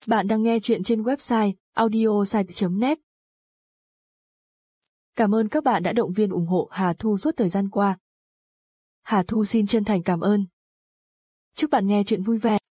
Bạn đang nghe chuyện trên website audiosite.net. Cảm ơn các bạn đã động viên ủng hộ Hà Thu suốt thời gian qua. Hà Thu xin chân thành cảm ơn. Chúc bạn nghe chuyện vui vẻ.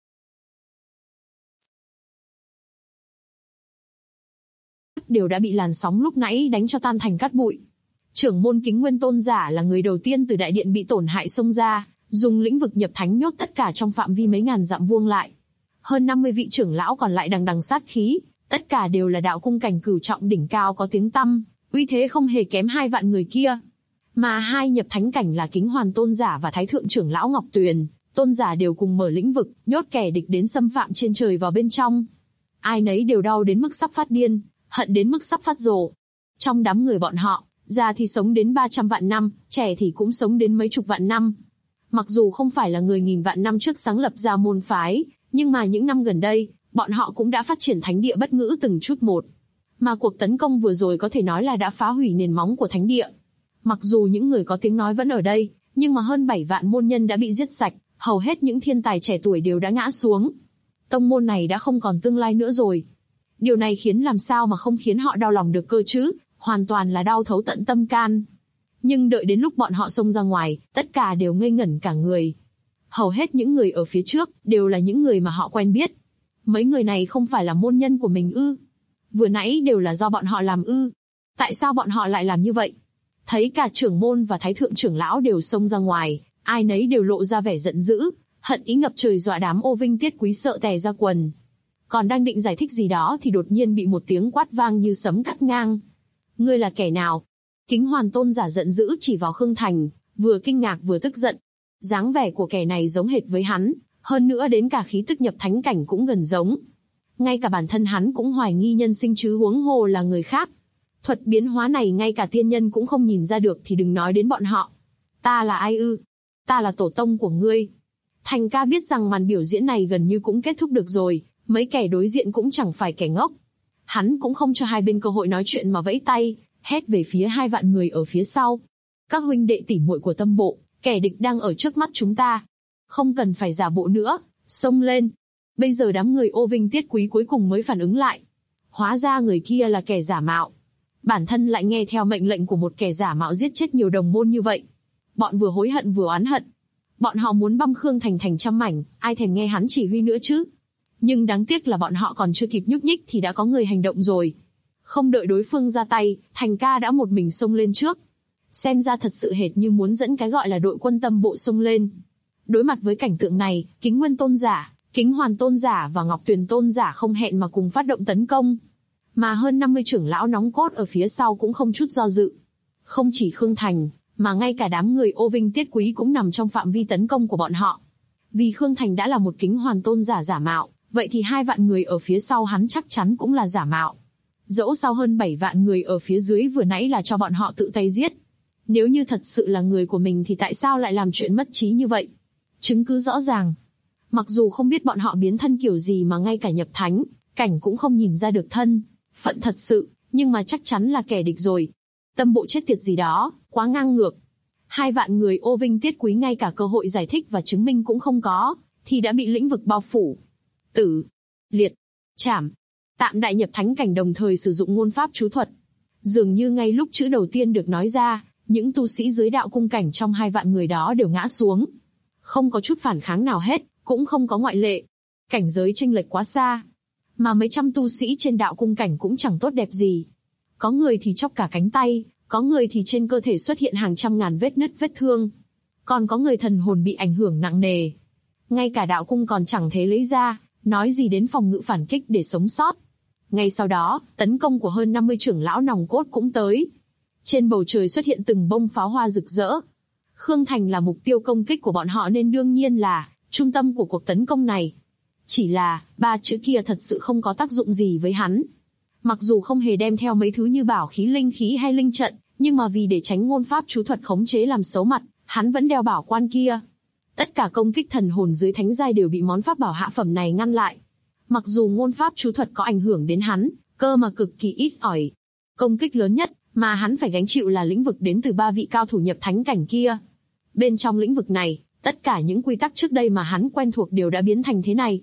Đều đã bị làn sóng lúc nãy đánh cho tan thành cát bụi. Trưởng môn Kính Nguyên Tôn giả là người đầu tiên từ đại điện bị tổn hại xông ra, dùng lĩnh vực nhập thánh nhốt tất cả trong phạm vi mấy ngàn dặm vuông lại. Hơn 50 vị trưởng lão còn lại đằng đằng sát khí, tất cả đều là đạo cung cảnh cửu trọng đỉnh cao có tiếng tăm, uy thế không hề kém 2 vạn người kia. Mà hai nhập thánh cảnh là Kính Hoàn Tôn giả và Thái Thượng trưởng lão Ngọc Tuyền, tôn giả đều cùng mở lĩnh vực, nhốt kẻ địch đến xâm phạm trên trời vào bên trong. Ai nấy đều đau đến mức sắp phát điên, hận đến mức sắp phát rồ. Trong đám người bọn họ, già thì sống đến 300 vạn năm, trẻ thì cũng sống đến mấy chục vạn năm. Mặc dù không phải là người nghìn vạn năm trước sáng lập ra môn phái, nhưng mà những năm gần đây, bọn họ cũng đã phát triển thánh địa bất ngữ từng chút một. Mà cuộc tấn công vừa rồi có thể nói là đã phá hủy nền móng của thánh địa. Mặc dù những người có tiếng nói vẫn ở đây, nhưng mà hơn 7 vạn môn nhân đã bị giết sạch, hầu hết những thiên tài trẻ tuổi đều đã ngã xuống. Tông môn này đã không còn tương lai nữa rồi. Điều này khiến làm sao mà không khiến họ đau lòng được cơ chứ, hoàn toàn là đau thấu tận tâm can. Nhưng đợi đến lúc bọn họ xông ra ngoài, tất cả đều ngây ngẩn cả người. Hầu hết những người ở phía trước, đều là những người mà họ quen biết. Mấy người này không phải là môn nhân của mình ư? Vừa nãy đều là do bọn họ làm ư? Tại sao bọn họ lại làm như vậy? Thấy cả trưởng môn và thái thượng trưởng lão đều xông ra ngoài, ai nấy đều lộ ra vẻ giận dữ, hận ý ngập trời dọa đám ô vinh tiết quý sợ tè ra quần. Còn đang định giải thích gì đó thì đột nhiên bị một tiếng quát vang như sấm cắt ngang. Ngươi là kẻ nào? Kính Hoàn Tôn giả giận dữ chỉ vào Khương Thành, vừa kinh ngạc vừa tức giận. Dáng vẻ của kẻ này giống hệt với hắn, hơn nữa đến cả khí tức nhập thánh cảnh cũng gần giống. Ngay cả bản thân hắn cũng hoài nghi nhân sinh chứ huống hồ là người khác. Thuật biến hóa này ngay cả tiên nhân cũng không nhìn ra được thì đừng nói đến bọn họ. Ta là ai ư? Ta là tổ tông của ngươi. Thành ca biết rằng màn biểu diễn này gần như cũng kết thúc được rồi, mấy kẻ đối diện cũng chẳng phải kẻ ngốc. Hắn cũng không cho hai bên cơ hội nói chuyện mà vẫy tay, hét về phía 2 vạn người ở phía sau. Các huynh đệ tỉ muội của Tâm Bộ, kẻ địch đang ở trước mắt chúng ta. Không cần phải giả bộ nữa, xông lên. Bây giờ đám người ô vinh tiết quý cuối cùng mới phản ứng lại. Hóa ra người kia là kẻ giả mạo. Bản thân lại nghe theo mệnh lệnh của một kẻ giả mạo giết chết nhiều đồng môn như vậy. Bọn vừa hối hận vừa oán hận. Bọn họ muốn băm Khương Thành thành trăm mảnh, ai thèm nghe hắn chỉ huy nữa chứ. Nhưng đáng tiếc là bọn họ còn chưa kịp nhúc nhích thì đã có người hành động rồi. Không đợi đối phương ra tay, Thành ca đã một mình xông lên trước. Xem ra thật sự hệt như muốn dẫn cái gọi là đội quân Tâm Bộ xông lên. Đối mặt với cảnh tượng này, Kính Nguyên Tôn giả, Kính Hoàn Tôn giả và Ngọc Tuyền Tôn giả không hẹn mà cùng phát động tấn công. Mà hơn 50 trưởng lão nóng cốt ở phía sau cũng không chút do dự. Không chỉ Khương Thành, mà ngay cả đám người ô vinh tiết quý cũng nằm trong phạm vi tấn công của bọn họ. Vì Khương Thành đã là một Kính Hoàn Tôn giả giả mạo, vậy thì 2 vạn người ở phía sau hắn chắc chắn cũng là giả mạo. Dẫu sao hơn 7 vạn người ở phía dưới vừa nãy là cho bọn họ tự tay giết. Nếu như thật sự là người của mình thì tại sao lại làm chuyện mất trí như vậy? Chứng cứ rõ ràng. Mặc dù không biết bọn họ biến thân kiểu gì mà ngay cả nhập thánh, cảnh cũng không nhìn ra được thân phận thật sự, nhưng mà chắc chắn là kẻ địch rồi. Tâm Bộ chết tiệt gì đó, quá ngang ngược. 2 vạn người ô vinh tiết quý ngay cả cơ hội giải thích và chứng minh cũng không có, thì đã bị lĩnh vực bao phủ. Tử, liệt, chảm. Tạm đại nhập thánh cảnh đồng thời sử dụng ngôn pháp chú thuật. Dường như ngay lúc chữ đầu tiên được nói ra, những tu sĩ dưới đạo cung cảnh trong 2 vạn người đó đều ngã xuống. Không có chút phản kháng nào hết, cũng không có ngoại lệ. Cảnh giới chênh lệch quá xa. Mà mấy trăm tu sĩ trên đạo cung cảnh cũng chẳng tốt đẹp gì. Có người thì chóc cả cánh tay, có người thì trên cơ thể xuất hiện hàng trăm ngàn vết nứt vết thương. Còn có người thần hồn bị ảnh hưởng nặng nề. Ngay cả đạo cung còn chẳng thể lấy ra, nói gì đến phòng ngự phản kích để sống sót. Ngay sau đó, tấn công của hơn 50 trưởng lão nòng cốt cũng tới. Trên bầu trời xuất hiện từng bông pháo hoa rực rỡ. Khương Thành là mục tiêu công kích của bọn họ nên đương nhiên là trung tâm của cuộc tấn công này. Chỉ là, 3 chữ kia thật sự không có tác dụng gì với hắn. Mặc dù không hề đem theo mấy thứ như bảo khí linh khí hay linh trận, nhưng mà vì để tránh ngôn pháp chú thuật khống chế làm xấu mặt, hắn vẫn đeo bảo quan kia. Tất cả công kích thần hồn dưới thánh giai đều bị món pháp bảo hạ phẩm này ngăn lại. Mặc dù ngôn pháp chú thuật có ảnh hưởng đến hắn, cơ mà cực kỳ ít ỏi. Công kích lớn nhất mà hắn phải gánh chịu là lĩnh vực đến từ 3 vị cao thủ nhập thánh cảnh kia. Bên trong lĩnh vực này, tất cả những quy tắc trước đây mà hắn quen thuộc đều đã biến thành thế này.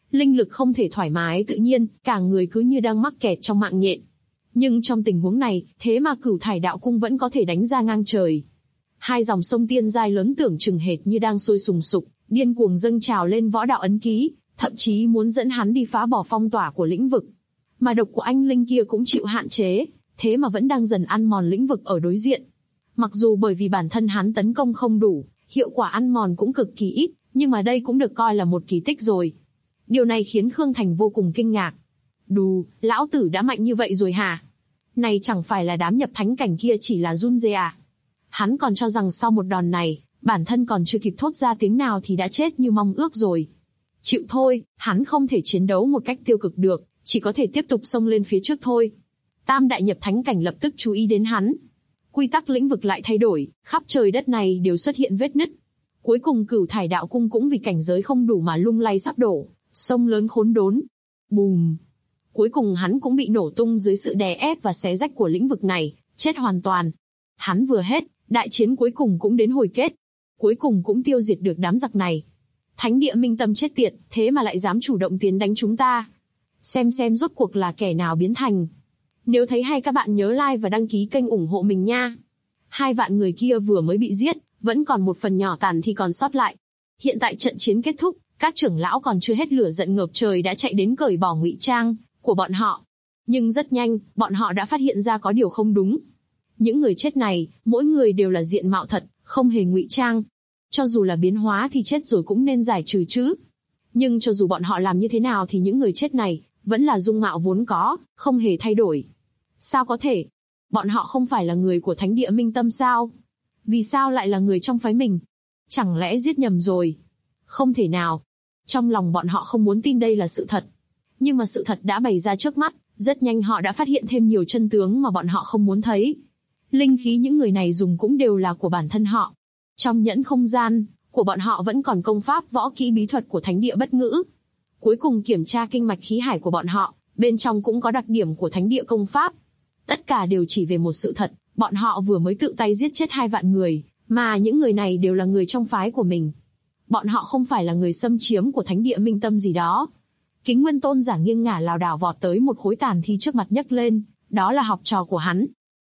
Linh lực không thể thoải mái tự nhiên, cả người cứ như đang mắc kẹt trong mạng nhện. Nhưng trong tình huống này, thế mà Cửu Thải Đạo Cung vẫn có thể đánh ra ngang trời. Hai dòng sông tiên giai lớn tưởng chừng hệt như đang sôi sùng sục, điên cuồng dâng trào lên võ đạo ấn ký, thậm chí muốn dẫn hắn đi phá bỏ phong tỏa của lĩnh vực. Mà độc của anh linh kia cũng chịu hạn chế, thế mà vẫn đang dần ăn mòn lĩnh vực ở đối diện. Mặc dù bởi vì bản thân hắn tấn công không đủ, hiệu quả ăn mòn cũng cực kỳ ít, nhưng mà đây cũng được coi là một kỳ tích rồi. Điều này khiến Khương Thành vô cùng kinh ngạc. Đù, lão tử đã mạnh như vậy rồi hả? Này chẳng phải là đám nhập thánh cảnh kia chỉ là run rê à? Hắn còn cho rằng sau một đòn này, bản thân còn chưa kịp thốt ra tiếng nào thì đã chết như mong ước rồi. Chịu thôi, hắn không thể chiến đấu một cách tiêu cực được, chỉ có thể tiếp tục xông lên phía trước thôi. Tam đại nhập thánh cảnh lập tức chú ý đến hắn. Quy tắc lĩnh vực lại thay đổi, khắp trời đất này đều xuất hiện vết nứt. Cuối cùng Cửu Thải Đạo Cung cũng vì cảnh giới không đủ mà lung lay sắp đổ, sông lớn khốn đốn. Bùm! Cuối cùng hắn cũng bị nổ tung dưới sự đè ép và xé rách của lĩnh vực này, chết hoàn toàn. Hắn vừa hết, đại chiến cuối cùng cũng đến hồi kết. Cuối cùng cũng tiêu diệt được đám giặc này. Thánh địa Minh Tâm chết tiệt, thế mà lại dám chủ động tiến đánh chúng ta. Xem rốt cuộc là kẻ nào biến thành. Nếu thấy hay các bạn nhớ like và đăng ký kênh ủng hộ mình nha. 2 vạn người kia vừa mới bị giết, vẫn còn một phần nhỏ tàn thì còn sót lại. Hiện tại trận chiến kết thúc, các trưởng lão còn chưa hết lửa giận ngập trời đã chạy đến cởi bỏ ngụy trang của bọn họ. Nhưng rất nhanh, bọn họ đã phát hiện ra có điều không đúng. Những người chết này, mỗi người đều là diện mạo thật, không hề ngụy trang. Cho dù là biến hóa thì chết rồi cũng nên giải trừ chứ. Nhưng cho dù bọn họ làm như thế nào thì những người chết này vẫn là dung mạo vốn có, không hề thay đổi. Sao có thể? Bọn họ không phải là người của Thánh địa Minh Tâm sao? Vì sao lại là người trong phái mình? Chẳng lẽ giết nhầm rồi? Không thể nào. Trong lòng bọn họ không muốn tin đây là sự thật. Nhưng mà sự thật đã bày ra trước mắt, rất nhanh họ đã phát hiện thêm nhiều chân tướng mà bọn họ không muốn thấy. Linh khí những người này dùng cũng đều là của bản thân họ. Trong nhẫn không gian của bọn họ vẫn còn công pháp võ kỹ bí thuật của Thánh địa Bất Ngữ. Cuối cùng kiểm tra kinh mạch khí hải của bọn họ, bên trong cũng có đặc điểm của Thánh địa công pháp. Tất cả đều chỉ về một sự thật, bọn họ vừa mới tự tay giết chết 2 vạn người, mà những người này đều là người trong phái của mình. Bọn họ không phải là người xâm chiếm của Thánh địa Minh Tâm gì đó. Kính Nguyên Tôn giả nghiêng ngả lảo đảo vọt tới một khối tàn thi trước mặt nhấc lên, đó là học trò của hắn.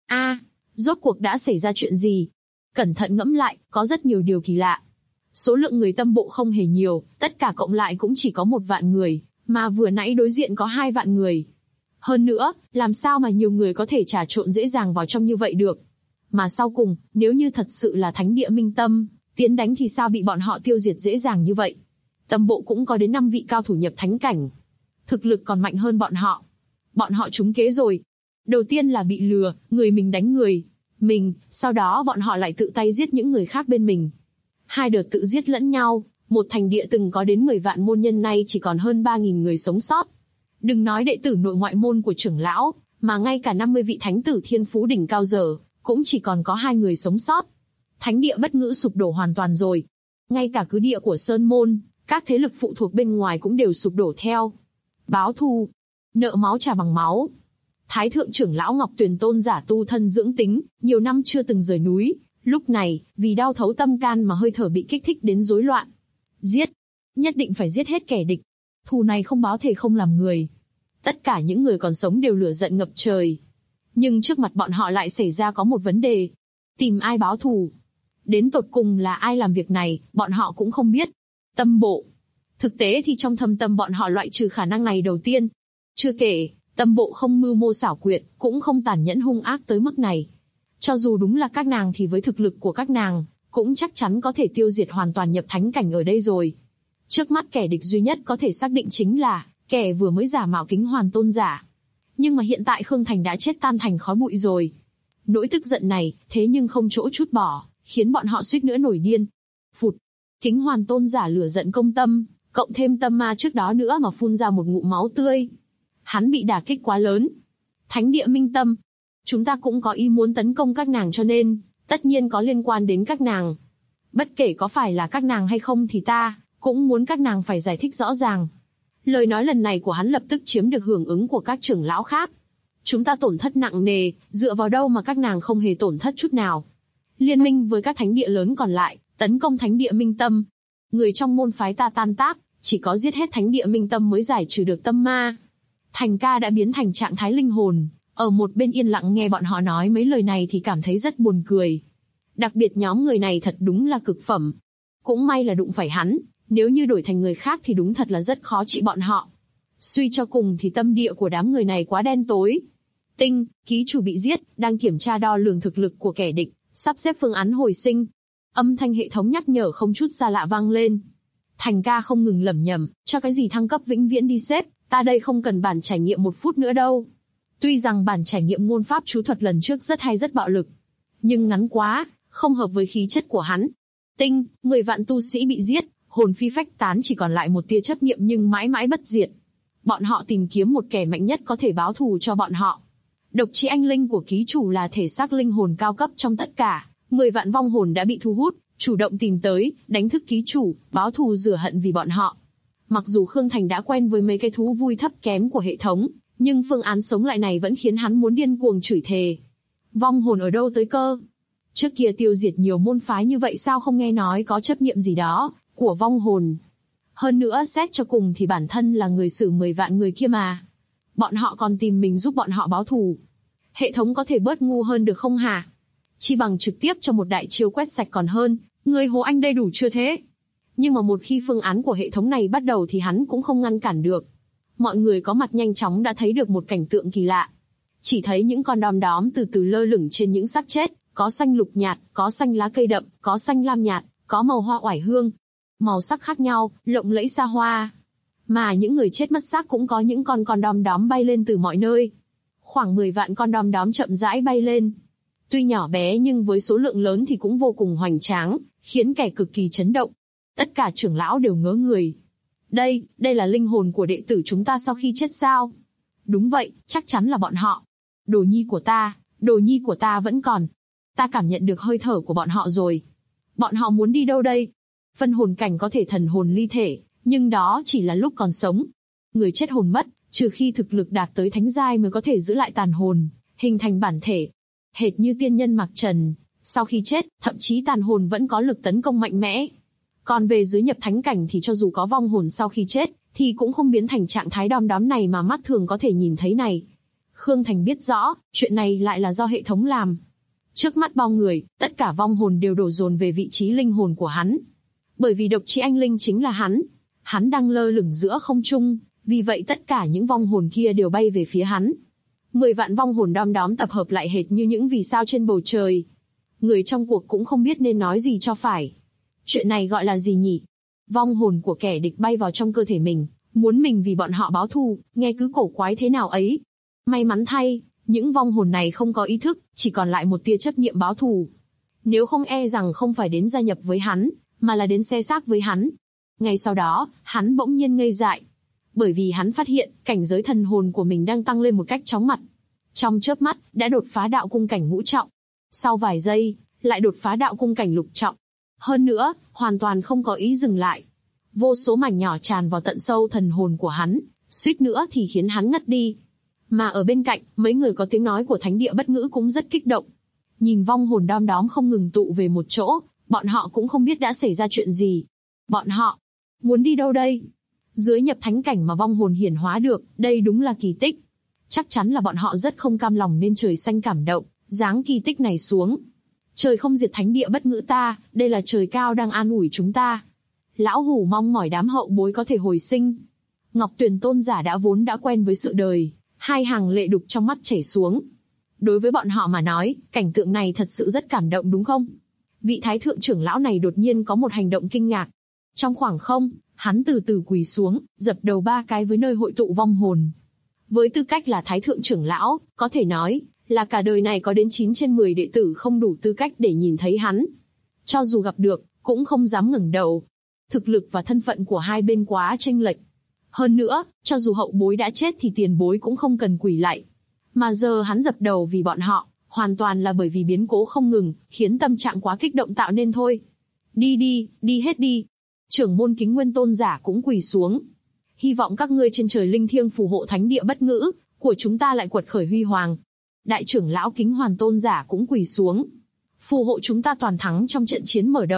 Rốt cuộc đã xảy ra chuyện gì? Cẩn thận ngẫm lại, có rất nhiều điều kỳ lạ. Số lượng người tâm bộ không hề nhiều, tất cả cộng lại cũng chỉ có 1 vạn người, mà vừa nãy đối diện có 2 vạn người. Hơn nữa, làm sao mà nhiều người có thể trà trộn dễ dàng vào trong như vậy được? Mà sau cùng, nếu như thật sự là Thánh địa Minh Tâm tiến đánh thì sao bị bọn họ tiêu diệt dễ dàng như vậy? Tâm bộ cũng có đến 5 vị cao thủ nhập thánh cảnh. Thực lực còn mạnh hơn bọn họ. Bọn họ trúng kế rồi. Đầu tiên là bị lừa, người mình đánh người mình, sau đó bọn họ lại tự tay giết những người khác bên mình. 2 đợt tự giết lẫn nhau, một thành địa từng có đến 10 vạn môn nhân nay chỉ còn hơn 3.000 người sống sót. Đừng nói đệ tử nội ngoại môn của trưởng lão, mà ngay cả 50 vị thánh tử thiên phú đỉnh cao giờ, cũng chỉ còn có 2 người sống sót. Thánh địa Bất Ngữ sụp đổ hoàn toàn rồi. Ngay cả cứ địa của Sơn Môn, các thế lực phụ thuộc bên ngoài cũng đều sụp đổ theo. Báo thù, nợ máu trả bằng máu. Thái thượng trưởng lão Ngọc Tuyền Tôn giả tu thân dưỡng tính, nhiều năm chưa từng rời núi, lúc này, vì đau thấu tâm can mà hơi thở bị kích thích đến rối loạn. Giết, nhất định phải giết hết kẻ địch. Thù này không báo thề không làm người. Tất cả những người còn sống đều lửa giận ngập trời. Nhưng trước mặt bọn họ lại xảy ra có một vấn đề. Tìm ai báo thù? Đến tột cùng là ai làm việc này, bọn họ cũng không biết. Tâm bộ. Thực tế thì trong thâm tâm bọn họ loại trừ khả năng này đầu tiên. Chưa kể, tâm bộ không mưu mô xảo quyệt, cũng không tàn nhẫn hung ác tới mức này. Cho dù đúng là các nàng thì với thực lực của các nàng, cũng chắc chắn có thể tiêu diệt hoàn toàn nhập thánh cảnh ở đây rồi. Trước mắt kẻ địch duy nhất có thể xác định chính là kẻ vừa mới giả mạo Kính Hoàn Tôn giả. Nhưng mà hiện tại Khương Thành đã chết tan thành khói bụi rồi. Nỗi tức giận này, thế nhưng không chỗ trút bỏ, khiến bọn họ suýt nữa nổi điên. Phụt! Kính Hoàn Tôn giả lửa giận công tâm, cộng thêm tâm ma trước đó nữa mà phun ra một ngụm máu tươi. Hắn bị đả kích quá lớn. Thánh địa Minh Tâm, chúng ta cũng có ý muốn tấn công các nàng cho nên, tất nhiên có liên quan đến các nàng. Bất kể có phải là các nàng hay không thì ta cũng muốn các nàng phải giải thích rõ ràng. Lời nói lần này của hắn lập tức chiếm được hưởng ứng của các trưởng lão khác. Chúng ta tổn thất nặng nề, dựa vào đâu mà các nàng không hề tổn thất chút nào. Liên minh với các thánh địa lớn còn lại, tấn công Thánh địa Minh Tâm. Người trong môn phái ta tan tác, chỉ có giết hết thánh địa Minh Tâm mới giải trừ được tâm ma. Thành ca đã biến thành trạng thái linh hồn, ở một bên yên lặng nghe bọn họ nói mấy lời này thì cảm thấy rất buồn cười. Đặc biệt nhóm người này thật đúng là cực phẩm. Cũng may là đụng phải hắn, nếu như đổi thành người khác thì đúng thật là rất khó trị bọn họ. Suy cho cùng thì tâm địa của đám người này quá đen tối. Tinh, ký chủ bị giết, đang kiểm tra đo lường thực lực của kẻ địch, sắp xếp phương án hồi sinh. Âm thanh hệ thống nhắc nhở không chút xa lạ vang lên. Thành ca không ngừng lẩm nhẩm, cho cái gì thăng cấp vĩnh viễn đi sếp, ta đây không cần bản trải nghiệm 1 phút nữa đâu. Tuy rằng bản trải nghiệm ngôn pháp chú thuật lần trước rất hay rất bạo lực, nhưng ngắn quá, không hợp với khí chất của hắn. Tinh, 10 vạn tu sĩ bị giết, hồn phi phách tán, chỉ còn lại một tia chấp niệm nhưng mãi mãi bất diệt. Bọn họ tìm kiếm một kẻ mạnh nhất có thể báo thù cho bọn họ. Độc chi anh linh của ký chủ là thể xác linh hồn cao cấp trong tất cả, 10 vạn vong hồn đã bị thu hút, chủ động tìm tới, đánh thức ký chủ, báo thù rửa hận vì bọn họ. Mặc dù Khương Thành đã quen với mấy cái thú vui thấp kém của hệ thống, nhưng phương án sống lại này vẫn khiến hắn muốn điên cuồng chửi thề. Vong hồn ở đâu tới cơ? Trước kia tiêu diệt nhiều môn phái như vậy sao không nghe nói có chấp niệm gì đó của vong hồn. Hơn nữa xét cho cùng thì bản thân là người xử 10 vạn người kia mà. Bọn họ còn tìm mình giúp bọn họ báo thù. Hệ thống có thể bớt ngu hơn được không hả? Chi bằng trực tiếp cho một đại chiêu quét sạch còn hơn, người Hồ Anh đây đủ chưa thế? Nhưng mà một khi phương án của hệ thống này bắt đầu thì hắn cũng không ngăn cản được. Mọi người có mặt nhanh chóng đã thấy được một cảnh tượng kỳ lạ. Chỉ thấy những con đom đóm từ từ lơ lửng trên những xác chết, có xanh lục nhạt, có xanh lá cây đậm, có xanh lam nhạt, có màu hoa oải hương. Màu sắc khác nhau, lộng lẫy xa hoa. Mà những người chết mất xác cũng có những con đom đóm bay lên từ mọi nơi. Khoảng 10 vạn con đom đóm chậm rãi bay lên. Tuy nhỏ bé nhưng với số lượng lớn thì cũng vô cùng hoành tráng, khiến kẻ cực kỳ chấn động. Tất cả trưởng lão đều ngớ người. Đây là linh hồn của đệ tử chúng ta sau khi chết sao? Đúng vậy, chắc chắn là bọn họ. Đồ nhi của ta vẫn còn. Ta cảm nhận được hơi thở của bọn họ rồi. Bọn họ muốn đi đâu đây? Phân hồn cảnh có thể thần hồn ly thể, nhưng đó chỉ là lúc còn sống. Người chết hồn mất, trừ khi thực lực đạt tới thánh giai mới có thể giữ lại tàn hồn, hình thành bản thể. Hệt như tiên nhân Mạc Trần, sau khi chết, thậm chí tàn hồn vẫn có lực tấn công mạnh mẽ. Còn về dưới nhập thánh cảnh thì cho dù có vong hồn sau khi chết, thì cũng không biến thành trạng thái đom đóm này mà mắt thường có thể nhìn thấy này. Khương Thành biết rõ, chuyện này lại là do hệ thống làm. Trước mắt bao người, tất cả vong hồn đều đổ dồn về vị trí linh hồn của hắn. Bởi vì độc chi anh linh chính là hắn. Hắn đang lơ lửng giữa không trung, vì vậy tất cả những vong hồn kia đều bay về phía hắn. 10 vạn vong hồn đom đóm tập hợp lại hệt như những vì sao trên bầu trời. Người trong cuộc cũng không biết nên nói gì cho phải. Chuyện này gọi là gì nhỉ? Vong hồn của kẻ địch bay vào trong cơ thể mình, muốn mình vì bọn họ báo thù, nghe cứ cổ quái thế nào ấy. May mắn thay, những vong hồn này không có ý thức, chỉ còn lại một tia chấp niệm báo thù. Nếu không e rằng không phải đến gia nhập với hắn, mà là đến xe xác với hắn. Ngay sau đó, hắn bỗng nhiên ngây dại. Bởi vì hắn phát hiện, cảnh giới thần hồn của mình đang tăng lên một cách chóng mặt. Trong chớp mắt, đã đột phá đạo cung cảnh ngũ trọng. Sau vài giây, lại đột phá đạo cung cảnh lục trọng. Hơn nữa, hoàn toàn không có ý dừng lại. Vô số mảnh nhỏ tràn vào tận sâu thần hồn của hắn, suýt nữa thì khiến hắn ngất đi. Mà ở bên cạnh, mấy người có tiếng nói của thánh địa bất ngữ cũng rất kích động. Nhìn vong hồn đom đóm không ngừng tụ về một chỗ, bọn họ cũng không biết đã xảy ra chuyện gì. Bọn họ muốn đi đâu đây? Dưới nhập thánh cảnh mà vong hồn hiển hóa được, đây đúng là kỳ tích. Chắc chắn là bọn họ rất không cam lòng nên trời xanh cảm động, giáng kỳ tích này xuống. Trời không diệt thánh địa bất ngữ ta, đây là trời cao đang an ủi chúng ta. Lão hủ mong mỏi đám hậu bối có thể hồi sinh. Ngọc Tuyền tôn giả vốn đã quen với sự đời, hai hàng lệ đục trong mắt chảy xuống. Đối với bọn họ mà nói, cảnh tượng này thật sự rất cảm động đúng không? Vị thái thượng trưởng lão này đột nhiên có một hành động kinh ngạc. Trong khoảng không, hắn từ từ quỳ xuống, dập đầu 3 cái với nơi hội tụ vong hồn. Với tư cách là thái thượng trưởng lão, có thể nói là cả đời này có đến 9 trên 10 đệ tử không đủ tư cách để nhìn thấy hắn. Cho dù gặp được, cũng không dám ngẩng đầu. Thực lực và thân phận của hai bên quá chênh lệch. Hơn nữa, cho dù hậu bối đã chết thì tiền bối cũng không cần quỳ lạy. Mà giờ hắn dập đầu vì bọn họ, hoàn toàn là bởi vì biến cố không ngừng, khiến tâm trạng quá kích động tạo nên thôi. Đi hết đi. Trưởng môn Kính Nguyên tôn giả cũng quỳ xuống. Hy vọng các ngươi trên trời linh thiêng phù hộ thánh địa bất ngữ, của chúng ta lại quật khởi huy hoàng. Đại trưởng lão Kính Hoàn tôn giả cũng quỳ xuống. Phù hộ chúng ta toàn thắng trong trận chiến mở đầu,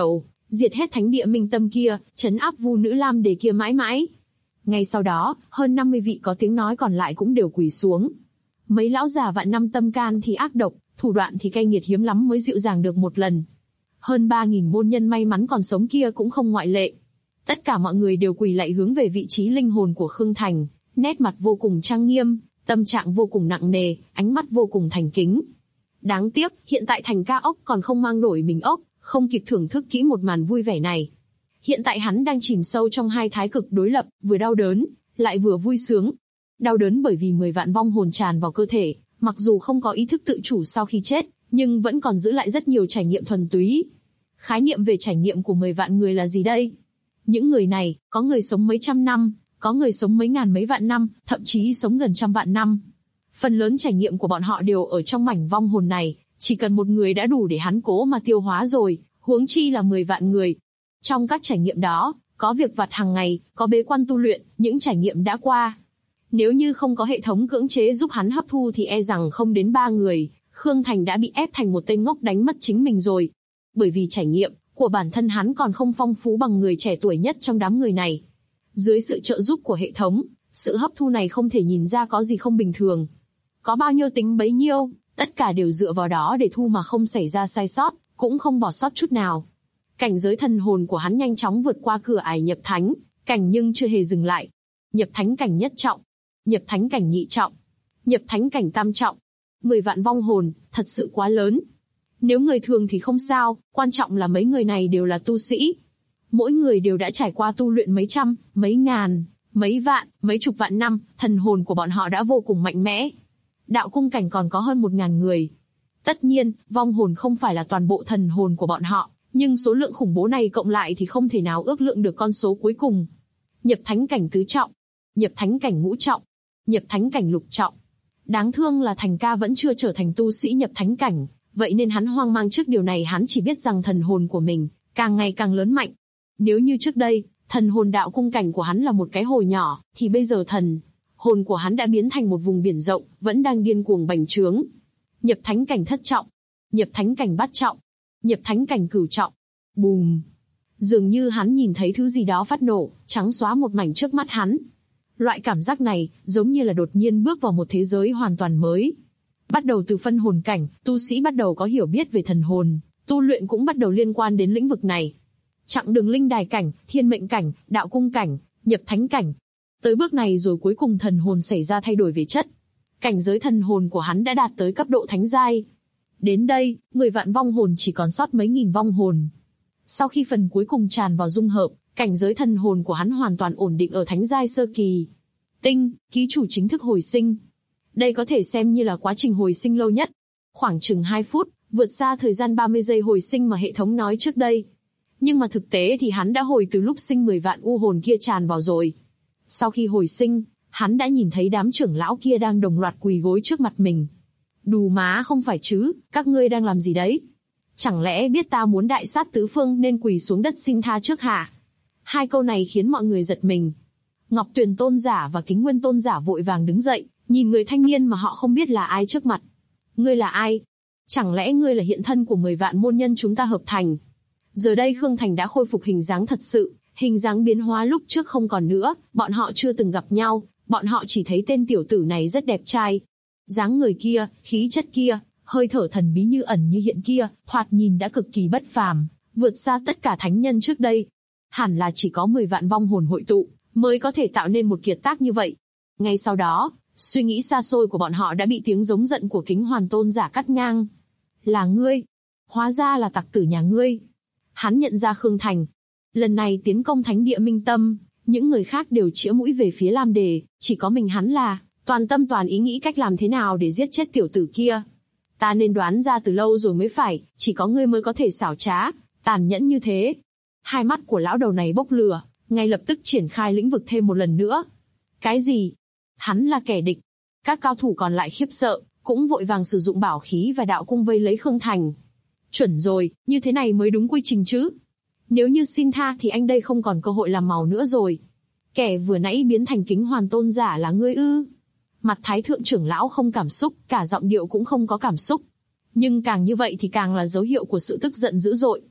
diệt hết thánh địa Minh Tâm kia, trấn áp Vu Nữ Lam Đề kia mãi mãi. Ngay sau đó, hơn 50 vị có tiếng nói còn lại cũng đều quỳ xuống. Mấy lão già vạn năm tâm can thì ác độc, thủ đoạn thì cay nghiệt hiếm lắm mới dịu dàng được một lần. Hơn 3.000 môn nhân may mắn còn sống kia cũng không ngoại lệ. Tất cả mọi người đều quỳ lạy hướng về vị trí linh hồn của Khương Thành, nét mặt vô cùng trang nghiêm, tâm trạng vô cùng nặng nề, ánh mắt vô cùng thành kính. Đáng tiếc, hiện tại Thành Ca Ốc còn không mang nổi mình ốc, không kịp thưởng thức kỹ một màn vui vẻ này. Hiện tại hắn đang chìm sâu trong hai thái cực đối lập, vừa đau đớn, lại vừa vui sướng. Đau đớn bởi vì 10 vạn vong hồn tràn vào cơ thể, mặc dù không có ý thức tự chủ sau khi chết, nhưng vẫn còn giữ lại rất nhiều trải nghiệm thuần túy. Khái niệm về trải nghiệm của 10 vạn người là gì đây? Những người này, có người sống mấy trăm năm, có người sống mấy ngàn mấy vạn năm, thậm chí sống gần trăm vạn năm. Phần lớn trải nghiệm của bọn họ đều ở trong mảnh vong hồn này, chỉ cần một người đã đủ để hắn cố mà tiêu hóa rồi, huống chi là 10 vạn người. Trong các trải nghiệm đó, có việc vặt hàng ngày, có bế quan tu luyện, những trải nghiệm đã qua. Nếu như không có hệ thống cưỡng chế giúp hắn hấp thu thì e rằng không đến 3 người, Khương Thành đã bị ép thành một tên ngốc đánh mất chính mình rồi. Bởi vì trải nghiệm của bản thân hắn còn không phong phú bằng người trẻ tuổi nhất trong đám người này. Dưới sự trợ giúp của hệ thống, sự hấp thu này không thể nhìn ra có gì không bình thường. Có bao nhiêu tính bấy nhiêu, tất cả đều dựa vào đó để thu mà không xảy ra sai sót, cũng không bỏ sót chút nào. Cảnh giới thần hồn của hắn nhanh chóng vượt qua cửa ải nhập thánh cảnh nhưng chưa hề dừng lại. Nhập thánh cảnh nhất trọng, nhập thánh cảnh nhị trọng, nhập thánh cảnh tam trọng. 10 vạn vong hồn, thật sự quá lớn. Nếu người thường thì không sao, quan trọng là mấy người này đều là tu sĩ. Mỗi người đều đã trải qua tu luyện mấy trăm, mấy ngàn, mấy vạn, mấy chục vạn năm, thần hồn của bọn họ đã vô cùng mạnh mẽ. Đạo cung cảnh còn có hơn 1.000 người. Tất nhiên, vong hồn không phải là toàn bộ thần hồn của bọn họ, nhưng số lượng khủng bố này cộng lại thì không thể nào ước lượng được con số cuối cùng. Nhập thánh cảnh tứ trọng, nhập thánh cảnh ngũ trọng, nhập thánh cảnh lục trọng. Đáng thương là Thành Ca vẫn chưa trở thành tu sĩ nhập thánh cảnh, vậy nên hắn hoang mang trước điều này. Hắn chỉ biết rằng thần hồn của mình càng ngày càng lớn mạnh. Nếu như trước đây, thần hồn đạo cung cảnh của hắn là một cái hồ nhỏ, thì bây giờ thần hồn của hắn đã biến thành một vùng biển rộng, vẫn đang điên cuồng bành trướng. Nhập thánh cảnh thất trọng, nhập thánh cảnh bát trọng, nhập thánh cảnh cửu trọng. Bùm! Dường như hắn nhìn thấy thứ gì đó phát nổ, trắng xóa một mảnh trước mắt hắn. Loại cảm giác này, giống như là đột nhiên bước vào một thế giới hoàn toàn mới. Bắt đầu từ phân hồn cảnh, tu sĩ bắt đầu có hiểu biết về thần hồn, tu luyện cũng bắt đầu liên quan đến lĩnh vực này. Chặng đường linh đài cảnh, thiên mệnh cảnh, đạo cung cảnh, nhập thánh cảnh. Tới bước này rồi cuối cùng thần hồn xảy ra thay đổi về chất. Cảnh giới thần hồn của hắn đã đạt tới cấp độ thánh giai. Đến đây, 10 vạn vong hồn chỉ còn sót mấy nghìn vong hồn. Sau khi phần cuối cùng tràn vào dung hợp, cảnh giới thần hồn của hắn hoàn toàn ổn định ở thánh giai sơ kỳ. Tinh, ký chủ chính thức hồi sinh. Đây có thể xem như là quá trình hồi sinh lâu nhất. Khoảng chừng 2 phút, vượt xa thời gian 30 giây hồi sinh mà hệ thống nói trước đây. Nhưng mà thực tế thì hắn đã hồi từ lúc sinh 10 vạn u hồn kia tràn vào rồi. Sau khi hồi sinh, hắn đã nhìn thấy đám trưởng lão kia đang đồng loạt quỳ gối trước mặt mình. Đù má không phải chứ, các ngươi đang làm gì đấy? Chẳng lẽ biết ta muốn đại sát tứ phương nên quỳ xuống đất xin tha trước hả? Hai câu này khiến mọi người giật mình. Ngọc Tuyền tôn giả và Kính Nguyên tôn giả vội vàng đứng dậy, nhìn người thanh niên mà họ không biết là ai trước mặt. Ngươi là ai? Chẳng lẽ ngươi là hiện thân của 10 vạn môn nhân chúng ta hợp thành? Giờ đây Khương Thành đã khôi phục hình dáng thật sự, hình dáng biến hóa lúc trước không còn nữa, bọn họ chưa từng gặp nhau, bọn họ chỉ thấy tên tiểu tử này rất đẹp trai. Dáng người kia, khí chất kia, hơi thở thần bí như ẩn như hiện kia, thoạt nhìn đã cực kỳ bất phàm, vượt xa tất cả thánh nhân trước đây. Hẳn là chỉ có 10 vạn vong hồn hội tụ, mới có thể tạo nên một kiệt tác như vậy. Ngay sau đó, suy nghĩ xa xôi của bọn họ đã bị tiếng giống giận của Kính Hoàn tôn giả cắt ngang. Là ngươi? Hóa ra là tặc tử nhà ngươi. Hắn nhận ra Khương Thành. Lần này tiến công thánh địa Minh Tâm, những người khác đều chĩa mũi về phía Lam Đề, chỉ có mình hắn là toàn tâm toàn ý nghĩ cách làm thế nào để giết chết tiểu tử kia. Ta nên đoán ra từ lâu rồi mới phải, chỉ có ngươi mới có thể xảo trá, tàn nhẫn như thế. Hai mắt của lão đầu này bốc lửa, ngay lập tức triển khai lĩnh vực thêm một lần nữa. Cái gì? Hắn là kẻ địch. Các cao thủ còn lại khiếp sợ, cũng vội vàng sử dụng bảo khí và đạo cung vây lấy Khương Thành. Chuẩn rồi, như thế này mới đúng quy trình chứ. Nếu như xin tha thì anh đây không còn cơ hội làm màu nữa rồi. Kẻ vừa nãy biến thành Kính Hoàn tôn giả là ngươi ư? Mặt Thái thượng trưởng lão không cảm xúc, cả giọng điệu cũng không có cảm xúc. Nhưng càng như vậy thì càng là dấu hiệu của sự tức giận dữ dội.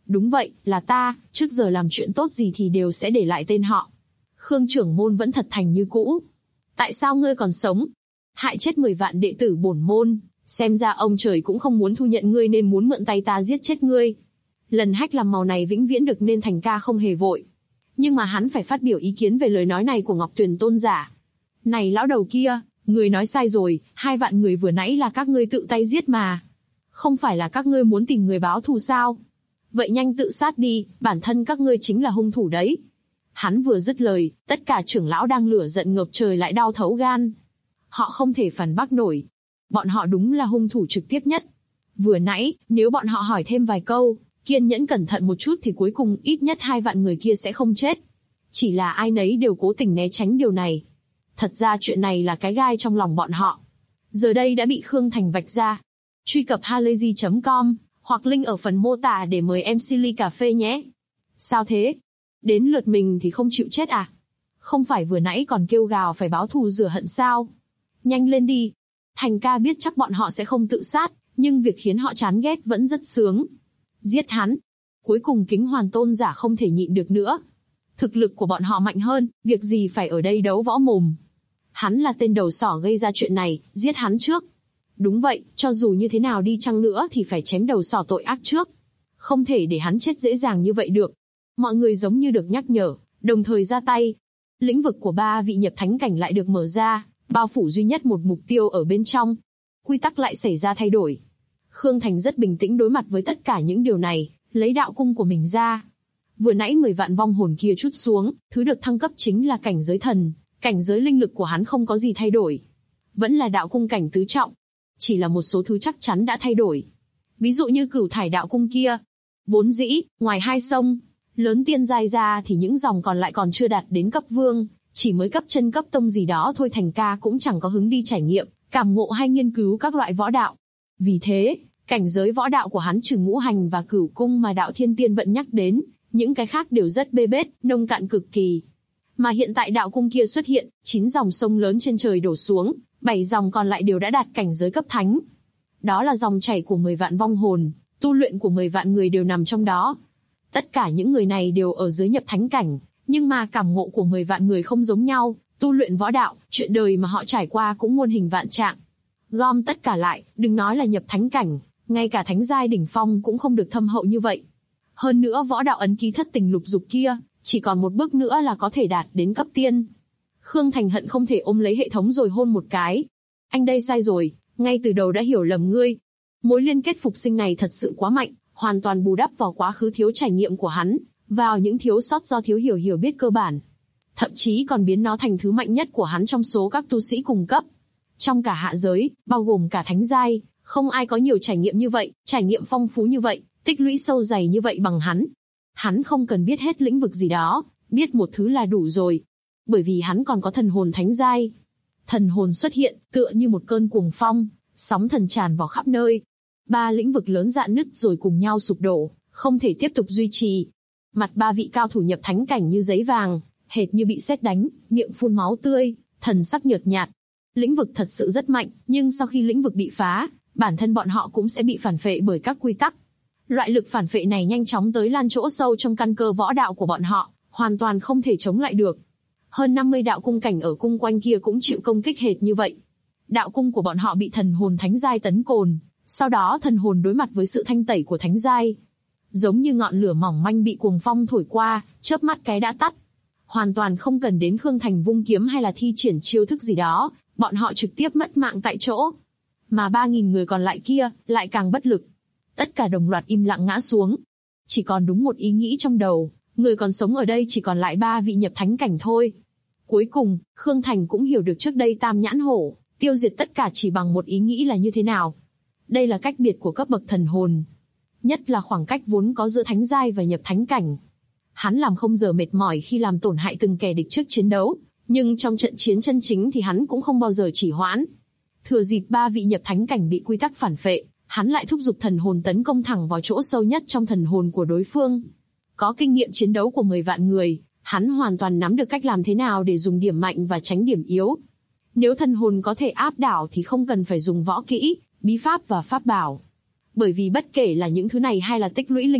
Đúng vậy, là ta, trước giờ làm chuyện tốt gì thì đều sẽ để lại tên họ. Khương trưởng môn vẫn thật thành như cũ. Tại sao ngươi còn sống? Hại chết 10 vạn đệ tử bổn môn, xem ra ông trời cũng không muốn thu nhận ngươi nên muốn mượn tay ta giết chết ngươi. Lần hách làm màu này vĩnh viễn được nên Thành ca không hề vội. Nhưng mà hắn phải phát biểu ý kiến về lời nói này của Ngọc Tuyền tôn giả. Này lão đầu kia, người nói sai rồi, 2 vạn người vừa nãy là các ngươi tự tay giết mà. Không phải là các ngươi muốn tìm người báo thù sao? Vậy nhanh tự sát đi, bản thân các ngươi chính là hung thủ đấy. Hắn vừa dứt lời, tất cả trưởng lão đang lửa giận ngập trời lại đau thấu gan. Họ không thể phản bác nổi. Bọn họ đúng là hung thủ trực tiếp nhất. Vừa nãy, nếu bọn họ hỏi thêm vài câu, kiên nhẫn cẩn thận một chút thì cuối cùng ít nhất 2 vạn người kia sẽ không chết. Chỉ là ai nấy đều cố tình né tránh điều này. Thật ra chuyện này là cái gai trong lòng bọn họ. Giờ đây đã bị Khương Thành vạch ra. Truy cập halayzi.com hoặc link ở phần mô tả để mời em Silly cà phê nhé. Sao thế? Đến lượt mình thì không chịu chết à? Không phải vừa nãy còn kêu gào phải báo thù rửa hận sao? Nhanh lên đi. Thành ca biết chắc bọn họ sẽ không tự sát, nhưng việc khiến họ chán ghét vẫn rất sướng. Giết hắn. Cuối cùng Kính Hoàn tôn giả không thể nhịn được nữa. Thực lực của bọn họ mạnh hơn, việc gì phải ở đây đấu võ mồm. Hắn là tên đầu sỏ gây ra chuyện này, giết hắn trước. Đúng vậy, cho dù như thế nào đi chăng nữa thì phải chém đầu sỏ tội ác trước. Không thể để hắn chết dễ dàng như vậy được. Mọi người giống như được nhắc nhở, đồng thời ra tay. Lĩnh vực của 3 vị nhập thánh cảnh lại được mở ra, bao phủ duy nhất một mục tiêu ở bên trong. Quy tắc lại xảy ra thay đổi. Khương Thành rất bình tĩnh đối mặt với tất cả những điều này, lấy đạo cung của mình ra. Vừa nãy 10 vạn vong hồn kia trút xuống, thứ được thăng cấp chính là cảnh giới thần, cảnh giới linh lực của hắn không có gì thay đổi. Vẫn là đạo cung cảnh tứ trọng. Chỉ là một số thứ chắc chắn đã thay đổi. Ví dụ như Cửu Thải đạo cung kia. Vốn dĩ, ngoài 2 sông lớn tiên giai ra thì những dòng còn lại còn chưa đạt đến cấp vương, chỉ mới cấp chân cấp tông gì đó thôi. Thành ca cũng chẳng có hứng đi trải nghiệm, cảm ngộ hay nghiên cứu các loại võ đạo. Vì thế, cảnh giới võ đạo của hắn trừ ngũ hành và cửu cung mà đạo thiên tiên vẫn nhắc đến, những cái khác đều rất bê bết, nông cạn cực kỳ. Mà hiện tại đạo cung kia xuất hiện, 9 dòng sông lớn trên trời đổ xuống, 7 dòng còn lại đều đã đạt cảnh giới cấp thánh. Đó là dòng chảy của 10 vạn vong hồn, tu luyện của 10 vạn người đều nằm trong đó. Tất cả những người này đều ở dưới nhập thánh cảnh, nhưng mà cảm ngộ của 10 vạn người không giống nhau, tu luyện võ đạo, chuyện đời mà họ trải qua cũng muôn hình vạn trạng. Gom tất cả lại, đừng nói là nhập thánh cảnh, ngay cả thánh giai đỉnh phong cũng không được thâm hậu như vậy. Hơn nữa võ đạo ấn ký thất tình lục dục kia, chỉ còn một bước nữa là có thể đạt đến cấp tiên. Khương Thành hận không thể ôm lấy hệ thống rồi hôn một cái. Anh đây sai rồi, ngay từ đầu đã hiểu lầm ngươi. Mối liên kết phục sinh này thật sự quá mạnh, hoàn toàn bù đắp vào quá khứ thiếu trải nghiệm của hắn, vào những thiếu sót do thiếu hiểu biết cơ bản. Thậm chí còn biến nó thành thứ mạnh nhất của hắn trong số các tu sĩ cùng cấp. Trong cả hạ giới, bao gồm cả thánh giai, không ai có nhiều trải nghiệm như vậy, trải nghiệm phong phú như vậy, tích lũy sâu dày như vậy bằng hắn. Hắn không cần biết hết lĩnh vực gì đó, biết một thứ là đủ rồi. Bởi vì hắn còn có thần hồn thánh giai. Thần hồn xuất hiện, tựa như một cơn cuồng phong, sóng thần tràn vào khắp nơi. 3 lĩnh vực lớn rạn nứt rồi cùng nhau sụp đổ, không thể tiếp tục duy trì. Mặt 3 vị cao thủ nhập thánh cảnh như giấy vàng, hệt như bị sét đánh, miệng phun máu tươi, thần sắc nhợt nhạt. Lĩnh vực thật sự rất mạnh, nhưng sau khi lĩnh vực bị phá, bản thân bọn họ cũng sẽ bị phản phệ bởi các quy tắc. Loại lực phản phệ này nhanh chóng tới lan chỗ sâu trong căn cơ võ đạo của bọn họ, hoàn toàn không thể chống lại được. Hơn 50 đạo cung cảnh ở cung quanh kia cũng chịu công kích hệt như vậy. Đạo cung của bọn họ bị thần hồn thánh giai tấn cồn, sau đó thần hồn đối mặt với sự thanh tẩy của thánh giai. Giống như ngọn lửa mỏng manh bị cuồng phong thổi qua, chớp mắt cái đã tắt. Hoàn toàn không cần đến Khương Thành vung kiếm hay là thi triển chiêu thức gì đó, bọn họ trực tiếp mất mạng tại chỗ. Mà 3.000 người còn lại kia, lại càng bất lực. Tất cả đồng loạt im lặng ngã xuống. Chỉ còn đúng một ý nghĩ trong đầu, người còn sống ở đây chỉ còn lại 3 vị nhập thánh cảnh thôi. Cuối cùng, Khương Thành cũng hiểu được trước đây Tam Nhãn Hổ, tiêu diệt tất cả chỉ bằng một ý nghĩ là như thế nào. Đây là cách biệt của cấp bậc thần hồn. Nhất là khoảng cách vốn có giữa thánh giai và nhập thánh cảnh. Hắn làm không giờ mệt mỏi khi làm tổn hại từng kẻ địch trước chiến đấu, nhưng trong trận chiến chân chính thì hắn cũng không bao giờ chỉ hoãn. Thừa dịp 3 vị nhập thánh cảnh bị quy tắc phản phệ, hắn lại thúc giục thần hồn tấn công thẳng vào chỗ sâu nhất trong thần hồn của đối phương. Có kinh nghiệm chiến đấu của 10 vạn người, hắn hoàn toàn nắm được cách làm thế nào để dùng điểm mạnh và tránh điểm yếu. Nếu thần hồn có thể áp đảo thì không cần phải dùng võ kỹ, bí pháp và pháp bảo. Bởi vì bất kể là những thứ này hay là tích lũy linh lực,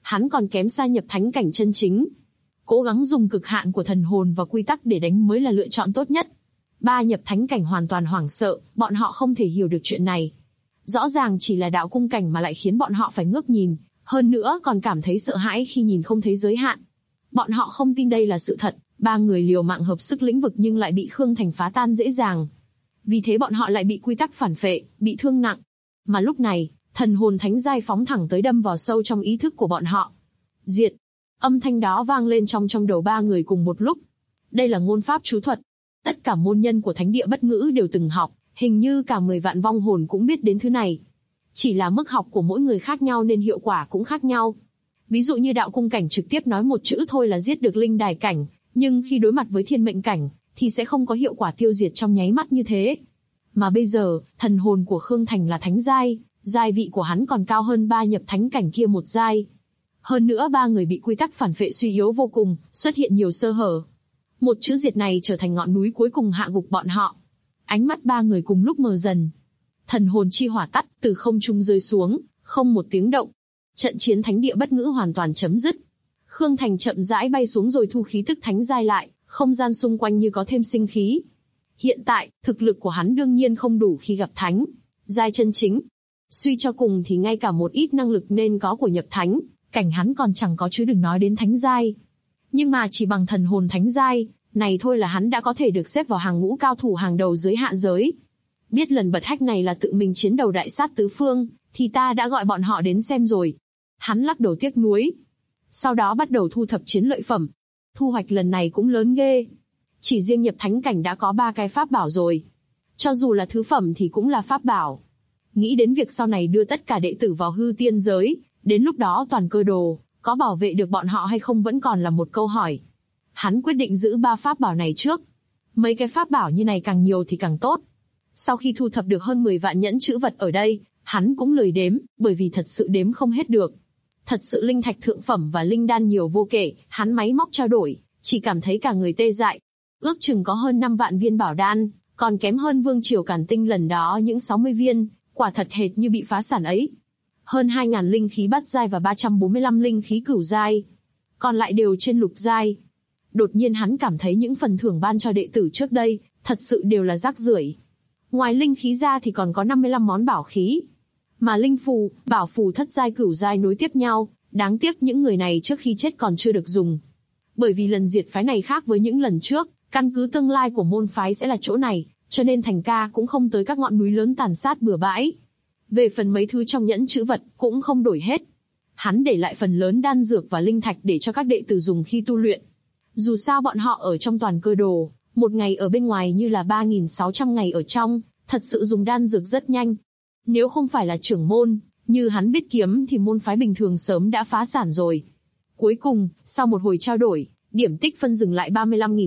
hắn còn kém xa nhập thánh cảnh chân chính. Cố gắng dùng cực hạn của thần hồn và quy tắc để đánh mới là lựa chọn tốt nhất. Ba nhập thánh cảnh hoàn toàn hoảng sợ, bọn họ không thể hiểu được chuyện này. Rõ ràng chỉ là đạo cung cảnh mà lại khiến bọn họ phải ngước nhìn, hơn nữa còn cảm thấy sợ hãi khi nhìn không thấy giới hạn. Bọn họ không tin đây là sự thật, ba người liều mạng hợp sức lĩnh vực nhưng lại bị Khương Thành phá tan dễ dàng. Vì thế bọn họ lại bị quy tắc phản phệ, bị thương nặng. Mà lúc này, thần hồn thánh giai phóng thẳng tới đâm vào sâu trong ý thức của bọn họ. Diệt! Âm thanh đó vang lên trong đầu ba người cùng một lúc. Đây là ngôn pháp chú thuật. Tất cả môn nhân của thánh địa bất ngữ đều từng học, hình như cả 10 vạn vong hồn cũng biết đến thứ này. Chỉ là mức học của mỗi người khác nhau nên hiệu quả cũng khác nhau. Ví dụ như đạo cung cảnh trực tiếp nói một chữ thôi là giết được linh đài cảnh, nhưng khi đối mặt với thiên mệnh cảnh, thì sẽ không có hiệu quả tiêu diệt trong nháy mắt như thế. Mà bây giờ, thần hồn của Khương Thành là thánh giai, giai vị của hắn còn cao hơn ba nhập thánh cảnh kia một giai. Hơn nữa ba người bị quy tắc phản phệ suy yếu vô cùng, xuất hiện nhiều sơ hở. Một chữ diệt này trở thành ngọn núi cuối cùng hạ gục bọn họ. Ánh mắt ba người cùng lúc mờ dần. Thần hồn chi hỏa tắt, từ không trung rơi xuống, không một tiếng động. Trận chiến thánh địa bất ngữ hoàn toàn chấm dứt. Khương Thành chậm rãi bay xuống rồi thu khí tức thánh giai lại, không gian xung quanh như có thêm sinh khí. Hiện tại, thực lực của hắn đương nhiên không đủ khi gặp thánh giai chân chính. Suy cho cùng thì ngay cả một ít năng lực nên có của nhập thánh cảnh hắn còn chẳng có chứ đừng nói đến thánh giai. Nhưng mà chỉ bằng thần hồn thánh giai này thôi là hắn đã có thể được xếp vào hàng ngũ cao thủ hàng đầu dưới hạ giới. Biết lần bật hách này là tự mình chiến đầu đại sát tứ phương, thì ta đã gọi bọn họ đến xem rồi. Hắn lắc đầu tiếc nuối. Sau đó bắt đầu thu thập chiến lợi phẩm. Thu hoạch lần này cũng lớn ghê. Chỉ riêng nhập thánh cảnh đã có 3 cái pháp bảo rồi. Cho dù là thứ phẩm thì cũng là pháp bảo. Nghĩ đến việc sau này đưa tất cả đệ tử vào hư tiên giới, đến lúc đó toàn cơ đồ, có bảo vệ được bọn họ hay không vẫn còn là một câu hỏi. Hắn quyết định giữ 3 pháp bảo này trước. Mấy cái pháp bảo như này càng nhiều thì càng tốt. Sau khi thu thập được hơn 10 vạn nhẫn chữ vật ở đây, hắn cũng lười đếm, bởi vì thật sự đếm không hết được. Thật sự linh thạch thượng phẩm và linh đan nhiều vô kể, hắn máy móc trao đổi, chỉ cảm thấy cả người tê dại. Ước chừng có hơn 5 vạn viên bảo đan, còn kém hơn Vương Triều Càn Tinh lần đó những 60 viên, quả thật hệt như bị phá sản ấy. Hơn 2.000 linh khí bát giai và 345 linh khí cửu giai. Còn lại đều trên lục giai. Đột nhiên hắn cảm thấy những phần thưởng ban cho đệ tử trước đây, thật sự đều là rác rưởi. Ngoài linh khí ra thì còn có 55 món bảo khí. Mà linh phù, bảo phù thất giai cửu giai nối tiếp nhau, đáng tiếc những người này trước khi chết còn chưa được dùng. Bởi vì lần diệt phái này khác với những lần trước, căn cứ tương lai của môn phái sẽ là chỗ này, cho nên Thành Ca cũng không tới các ngọn núi lớn tàn sát bừa bãi. Về phần mấy thứ trong nhẫn chữ vật cũng không đổi hết. Hắn để lại phần lớn đan dược và linh thạch để cho các đệ tử dùng khi tu luyện. Dù sao bọn họ ở trong toàn cơ đồ, một ngày ở bên ngoài như là 3.600 ngày ở trong, thật sự dùng đan dược rất nhanh. Nếu không phải là trưởng môn, như hắn biết kiếm thì môn phái bình thường sớm đã phá sản rồi. Cuối cùng, sau một hồi trao đổi, điểm tích phân dừng lại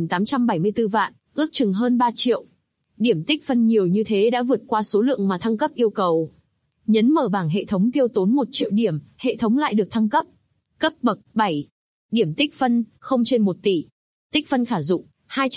35.874 vạn, ước chừng hơn 3 triệu. Điểm tích phân nhiều như thế đã vượt qua số lượng mà thăng cấp yêu cầu. Nhấn mở bảng hệ thống tiêu tốn 1 triệu điểm, hệ thống lại được thăng cấp. Cấp bậc 7. Điểm tích phân, 0 trên 1 tỷ. Tích phân khả dụng,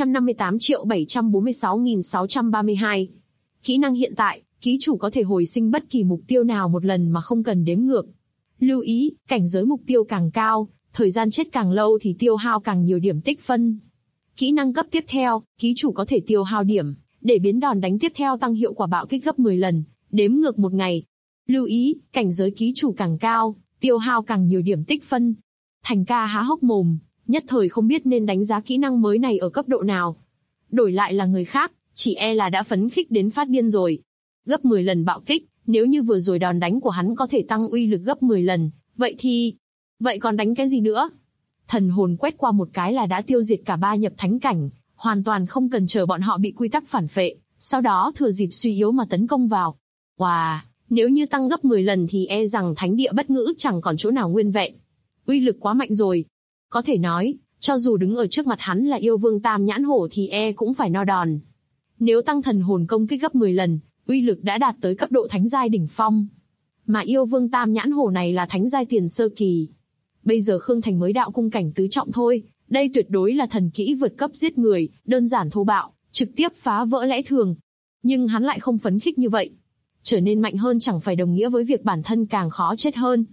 258.746.632. Kỹ năng hiện tại, ký chủ có thể hồi sinh bất kỳ mục tiêu nào một lần mà không cần đếm ngược. Lưu ý, cảnh giới mục tiêu càng cao, thời gian chết càng lâu thì tiêu hao càng nhiều điểm tích phân. Kỹ năng cấp tiếp theo, ký chủ có thể tiêu hao điểm, để biến đòn đánh tiếp theo tăng hiệu quả bạo kích gấp 10 lần, đếm ngược một ngày. Lưu ý, cảnh giới ký chủ càng cao, tiêu hao càng nhiều điểm tích phân. Thành Ca há hốc mồm, nhất thời không biết nên đánh giá kỹ năng mới này ở cấp độ nào. Đổi lại là người khác, chỉ e là đã phấn khích đến phát điên rồi. Gấp 10 lần bạo kích, nếu như vừa rồi đòn đánh của hắn có thể tăng uy lực gấp 10 lần, vậy còn đánh cái gì nữa? Thần hồn quét qua một cái là đã tiêu diệt cả 3 nhập thánh cảnh, hoàn toàn không cần chờ bọn họ bị quy tắc phản phệ, sau đó thừa dịp suy yếu mà tấn công vào. Wow, nếu như tăng gấp 10 lần thì e rằng thánh địa bất ngữ chẳng còn chỗ nào nguyên vẹn. Uy lực quá mạnh rồi. Có thể nói, cho dù đứng ở trước mặt hắn là yêu vương Tam Nhãn Hổ thì e cũng phải no đòn. Nếu tăng thần hồn công kích gấp 10 lần, uy lực đã đạt tới cấp độ thánh giai đỉnh phong. Mà yêu vương Tam Nhãn Hổ này là thánh giai tiền sơ kỳ. Bây giờ Khương Thành mới đạo cung cảnh tứ trọng thôi, đây tuyệt đối là thần kỹ vượt cấp giết người, đơn giản thô bạo, trực tiếp phá vỡ lẽ thường. Nhưng hắn lại không phấn khích như vậy. Trở nên mạnh hơn chẳng phải đồng nghĩa với việc bản thân càng khó chết hơn.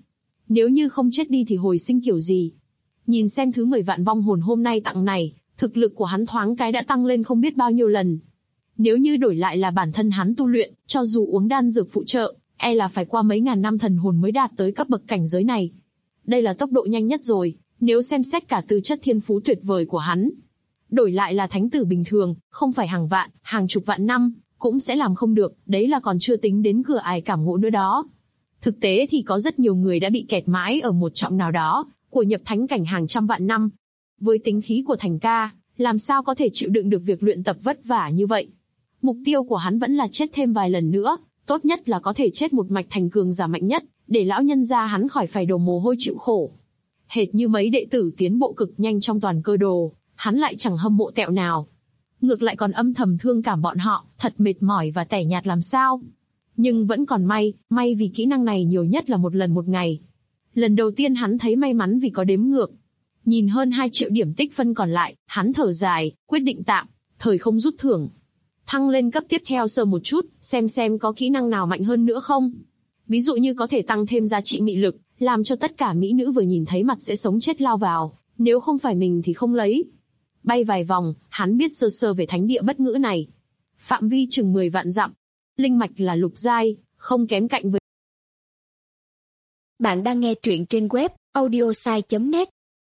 Nếu như không chết đi thì hồi sinh kiểu gì? Nhìn xem thứ 10 vạn vong hồn hôm nay tặng này, thực lực của hắn thoáng cái đã tăng lên không biết bao nhiêu lần. Nếu như đổi lại là bản thân hắn tu luyện, cho dù uống đan dược phụ trợ, e là phải qua mấy ngàn năm thần hồn mới đạt tới cấp bậc cảnh giới này. Đây là tốc độ nhanh nhất rồi, nếu xem xét cả tư chất thiên phú tuyệt vời của hắn. Đổi lại là thánh tử bình thường, không phải hàng vạn, hàng chục vạn năm, cũng sẽ làm không được, đấy là còn chưa tính đến cửa ải cảm ngộ nữa đó. Thực tế thì có rất nhiều người đã bị kẹt mãi ở một trọng nào đó, của nhập thánh cảnh hàng trăm vạn năm. Với tính khí của Thành ca, làm sao có thể chịu đựng được việc luyện tập vất vả như vậy? Mục tiêu của hắn vẫn là chết thêm vài lần nữa, tốt nhất là có thể chết một mạch thành cường giả mạnh nhất, để lão nhân gia hắn khỏi phải đổ mồ hôi chịu khổ. Hệt như mấy đệ tử tiến bộ cực nhanh trong toàn cơ đồ, hắn lại chẳng hâm mộ tẹo nào. Ngược lại còn âm thầm thương cảm bọn họ, thật mệt mỏi và tẻ nhạt làm sao. Nhưng vẫn còn may vì kỹ năng này nhiều nhất là một lần một ngày. Lần đầu tiên hắn thấy may mắn vì có đếm ngược. Nhìn hơn 2 triệu điểm tích phân còn lại, hắn thở dài, quyết định tạm, thời không rút thưởng. Thăng lên cấp tiếp theo sơ một chút, xem có kỹ năng nào mạnh hơn nữa không. Ví dụ như có thể tăng thêm giá trị mị lực, làm cho tất cả mỹ nữ vừa nhìn thấy mặt sẽ sống chết lao vào, nếu không phải mình thì không lấy. Bay vài vòng, hắn biết sơ sơ về thánh địa bất ngữ này. Phạm vi chừng 10 vạn dặm. Linh mạch là lục giai, không kém cạnh với. Bạn đang nghe truyện trên web audiosai.net.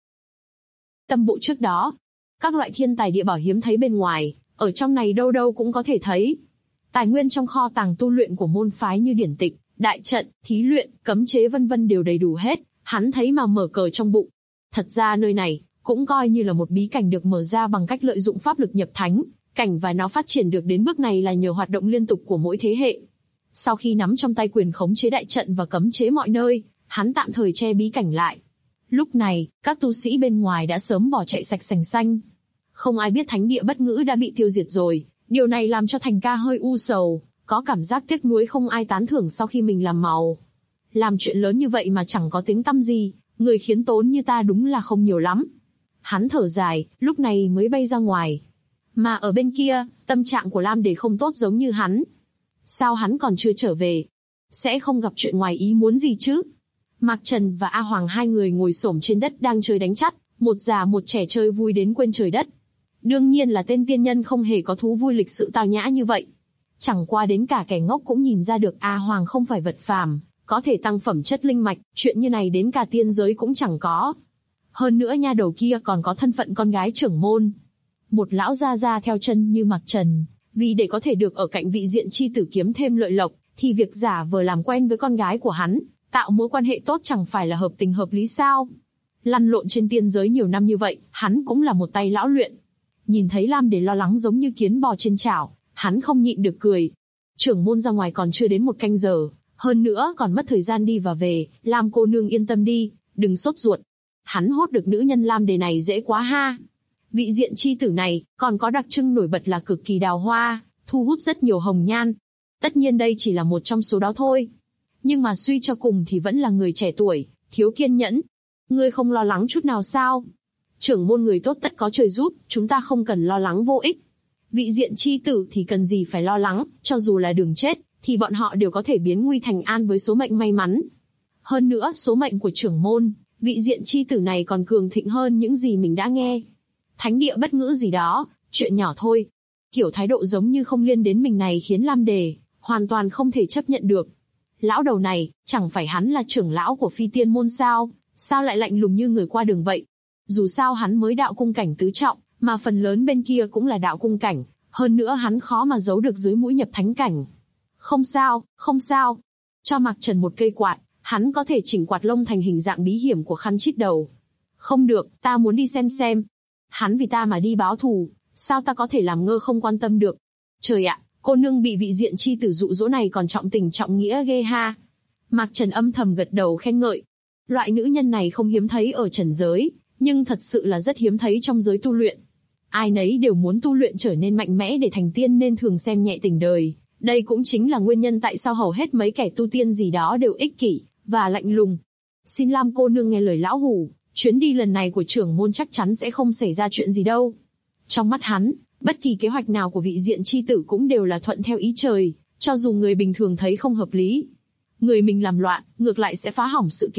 Tâm bộ trước đó, các loại thiên tài địa bảo hiếm thấy bên ngoài, ở trong này đâu đâu cũng có thể thấy. Tài nguyên trong kho tàng tu luyện của môn phái như điển tịch, đại trận, thí luyện, cấm chế vân vân đều đầy đủ hết, hắn thấy mà mở cờ trong bụng. Thật ra nơi này cũng coi như là một bí cảnh được mở ra bằng cách lợi dụng pháp lực nhập thánh cảnh, và nó phát triển được đến bước này là nhờ hoạt động liên tục của mỗi thế hệ. Sau khi nắm trong tay quyền khống chế đại trận và cấm chế mọi nơi, hắn tạm thời che bí cảnh lại. Lúc này, các tu sĩ bên ngoài đã sớm bỏ chạy sạch sành xanh. Không ai biết thánh địa bất ngữ đã bị tiêu diệt rồi, điều này làm cho Thành ca hơi u sầu, có cảm giác tiếc nuối không ai tán thưởng sau khi mình làm màu. Làm chuyện lớn như vậy mà chẳng có tiếng tăm gì, người khiến tốn như ta đúng là không nhiều lắm. Hắn thở dài, lúc này mới bay ra ngoài. Mà ở bên kia, tâm trạng của Lam Đề không tốt giống như hắn. Sao hắn còn chưa trở về? Sẽ không gặp chuyện ngoài ý muốn gì chứ? Mạc Trần và A Hoàng hai người ngồi xổm trên đất đang chơi đánh chắt, một già một trẻ chơi vui đến quên trời đất. Đương nhiên là tên tiên nhân không hề có thú vui lịch sự tao nhã như vậy. Chẳng qua đến cả kẻ ngốc cũng nhìn ra được A Hoàng không phải vật phàm, có thể tăng phẩm chất linh mạch, chuyện như này đến cả tiên giới cũng chẳng có. Hơn nữa nha đầu kia còn có thân phận con gái trưởng môn. Một lão gia theo chân như Mạc Trần, vì để có thể được ở cạnh vị diện chi tử kiếm thêm lợi lộc, thì việc giả vờ làm quen với con gái của hắn, tạo mối quan hệ tốt chẳng phải là hợp tình hợp lý sao? Lăn lộn trên tiên giới nhiều năm như vậy, hắn cũng là một tay lão luyện. Nhìn thấy Lam Đề lo lắng giống như kiến bò trên chảo, hắn không nhịn được cười. Trưởng môn ra ngoài còn chưa đến 1 canh giờ, hơn nữa còn mất thời gian đi và về, Lam cô nương yên tâm đi, đừng sốt ruột. Hắn hốt được nữ nhân Lam Đề này dễ quá ha. Vị diện chi tử này, còn có đặc trưng nổi bật là cực kỳ đào hoa, thu hút rất nhiều hồng nhan. Tất nhiên đây chỉ là một trong số đó thôi. Nhưng mà suy cho cùng thì vẫn là người trẻ tuổi, thiếu kiên nhẫn. Ngươi không lo lắng chút nào sao? Trưởng môn người tốt tất có trời giúp, chúng ta không cần lo lắng vô ích. Vị diện chi tử thì cần gì phải lo lắng, cho dù là đường chết, thì bọn họ đều có thể biến nguy thành an với số mệnh may mắn. Hơn nữa, số mệnh của trưởng môn, vị diện chi tử này còn cường thịnh hơn những gì mình đã nghe. Thánh địa bất ngữ gì đó, chuyện nhỏ thôi. Kiểu thái độ giống như không liên đến mình này khiến Lam Đề hoàn toàn không thể chấp nhận được. Lão đầu này, chẳng phải hắn là trưởng lão của Phi Tiên môn sao? Sao lại lạnh lùng như người qua đường vậy? Dù sao hắn mới đạo cung cảnh tứ trọng, mà phần lớn bên kia cũng là đạo cung cảnh, hơn nữa hắn khó mà giấu được dưới mũi nhập thánh cảnh. Không sao, không sao. Cho Mạc Trần một cây quạt, hắn có thể chỉnh quạt lông thành hình dạng bí hiểm của khăn chít đầu. Không được, ta muốn đi xem. Hắn vì ta mà đi báo thù, sao ta có thể làm ngơ không quan tâm được? Trời ạ, cô nương bị vị diện chi tử dụ dỗ này còn trọng tình trọng nghĩa ghê ha. Mạc Trần âm thầm gật đầu khen ngợi. Loại nữ nhân này không hiếm thấy ở trần giới, nhưng thật sự là rất hiếm thấy trong giới tu luyện. Ai nấy đều muốn tu luyện trở nên mạnh mẽ để thành tiên nên thường xem nhẹ tình đời. Đây cũng chính là nguyên nhân tại sao hầu hết mấy kẻ tu tiên gì đó đều ích kỷ và lạnh lùng. Xin Lam cô nương nghe lời lão hủ, chuyến đi lần này của trưởng môn chắc chắn sẽ không xảy ra chuyện gì đâu. Trong mắt hắn, bất kỳ kế hoạch nào của vị diện chi tử cũng đều là thuận theo ý trời, cho dù người bình thường thấy không hợp lý. Người mình làm loạn, ngược lại sẽ phá hỏng sự kế hoạch,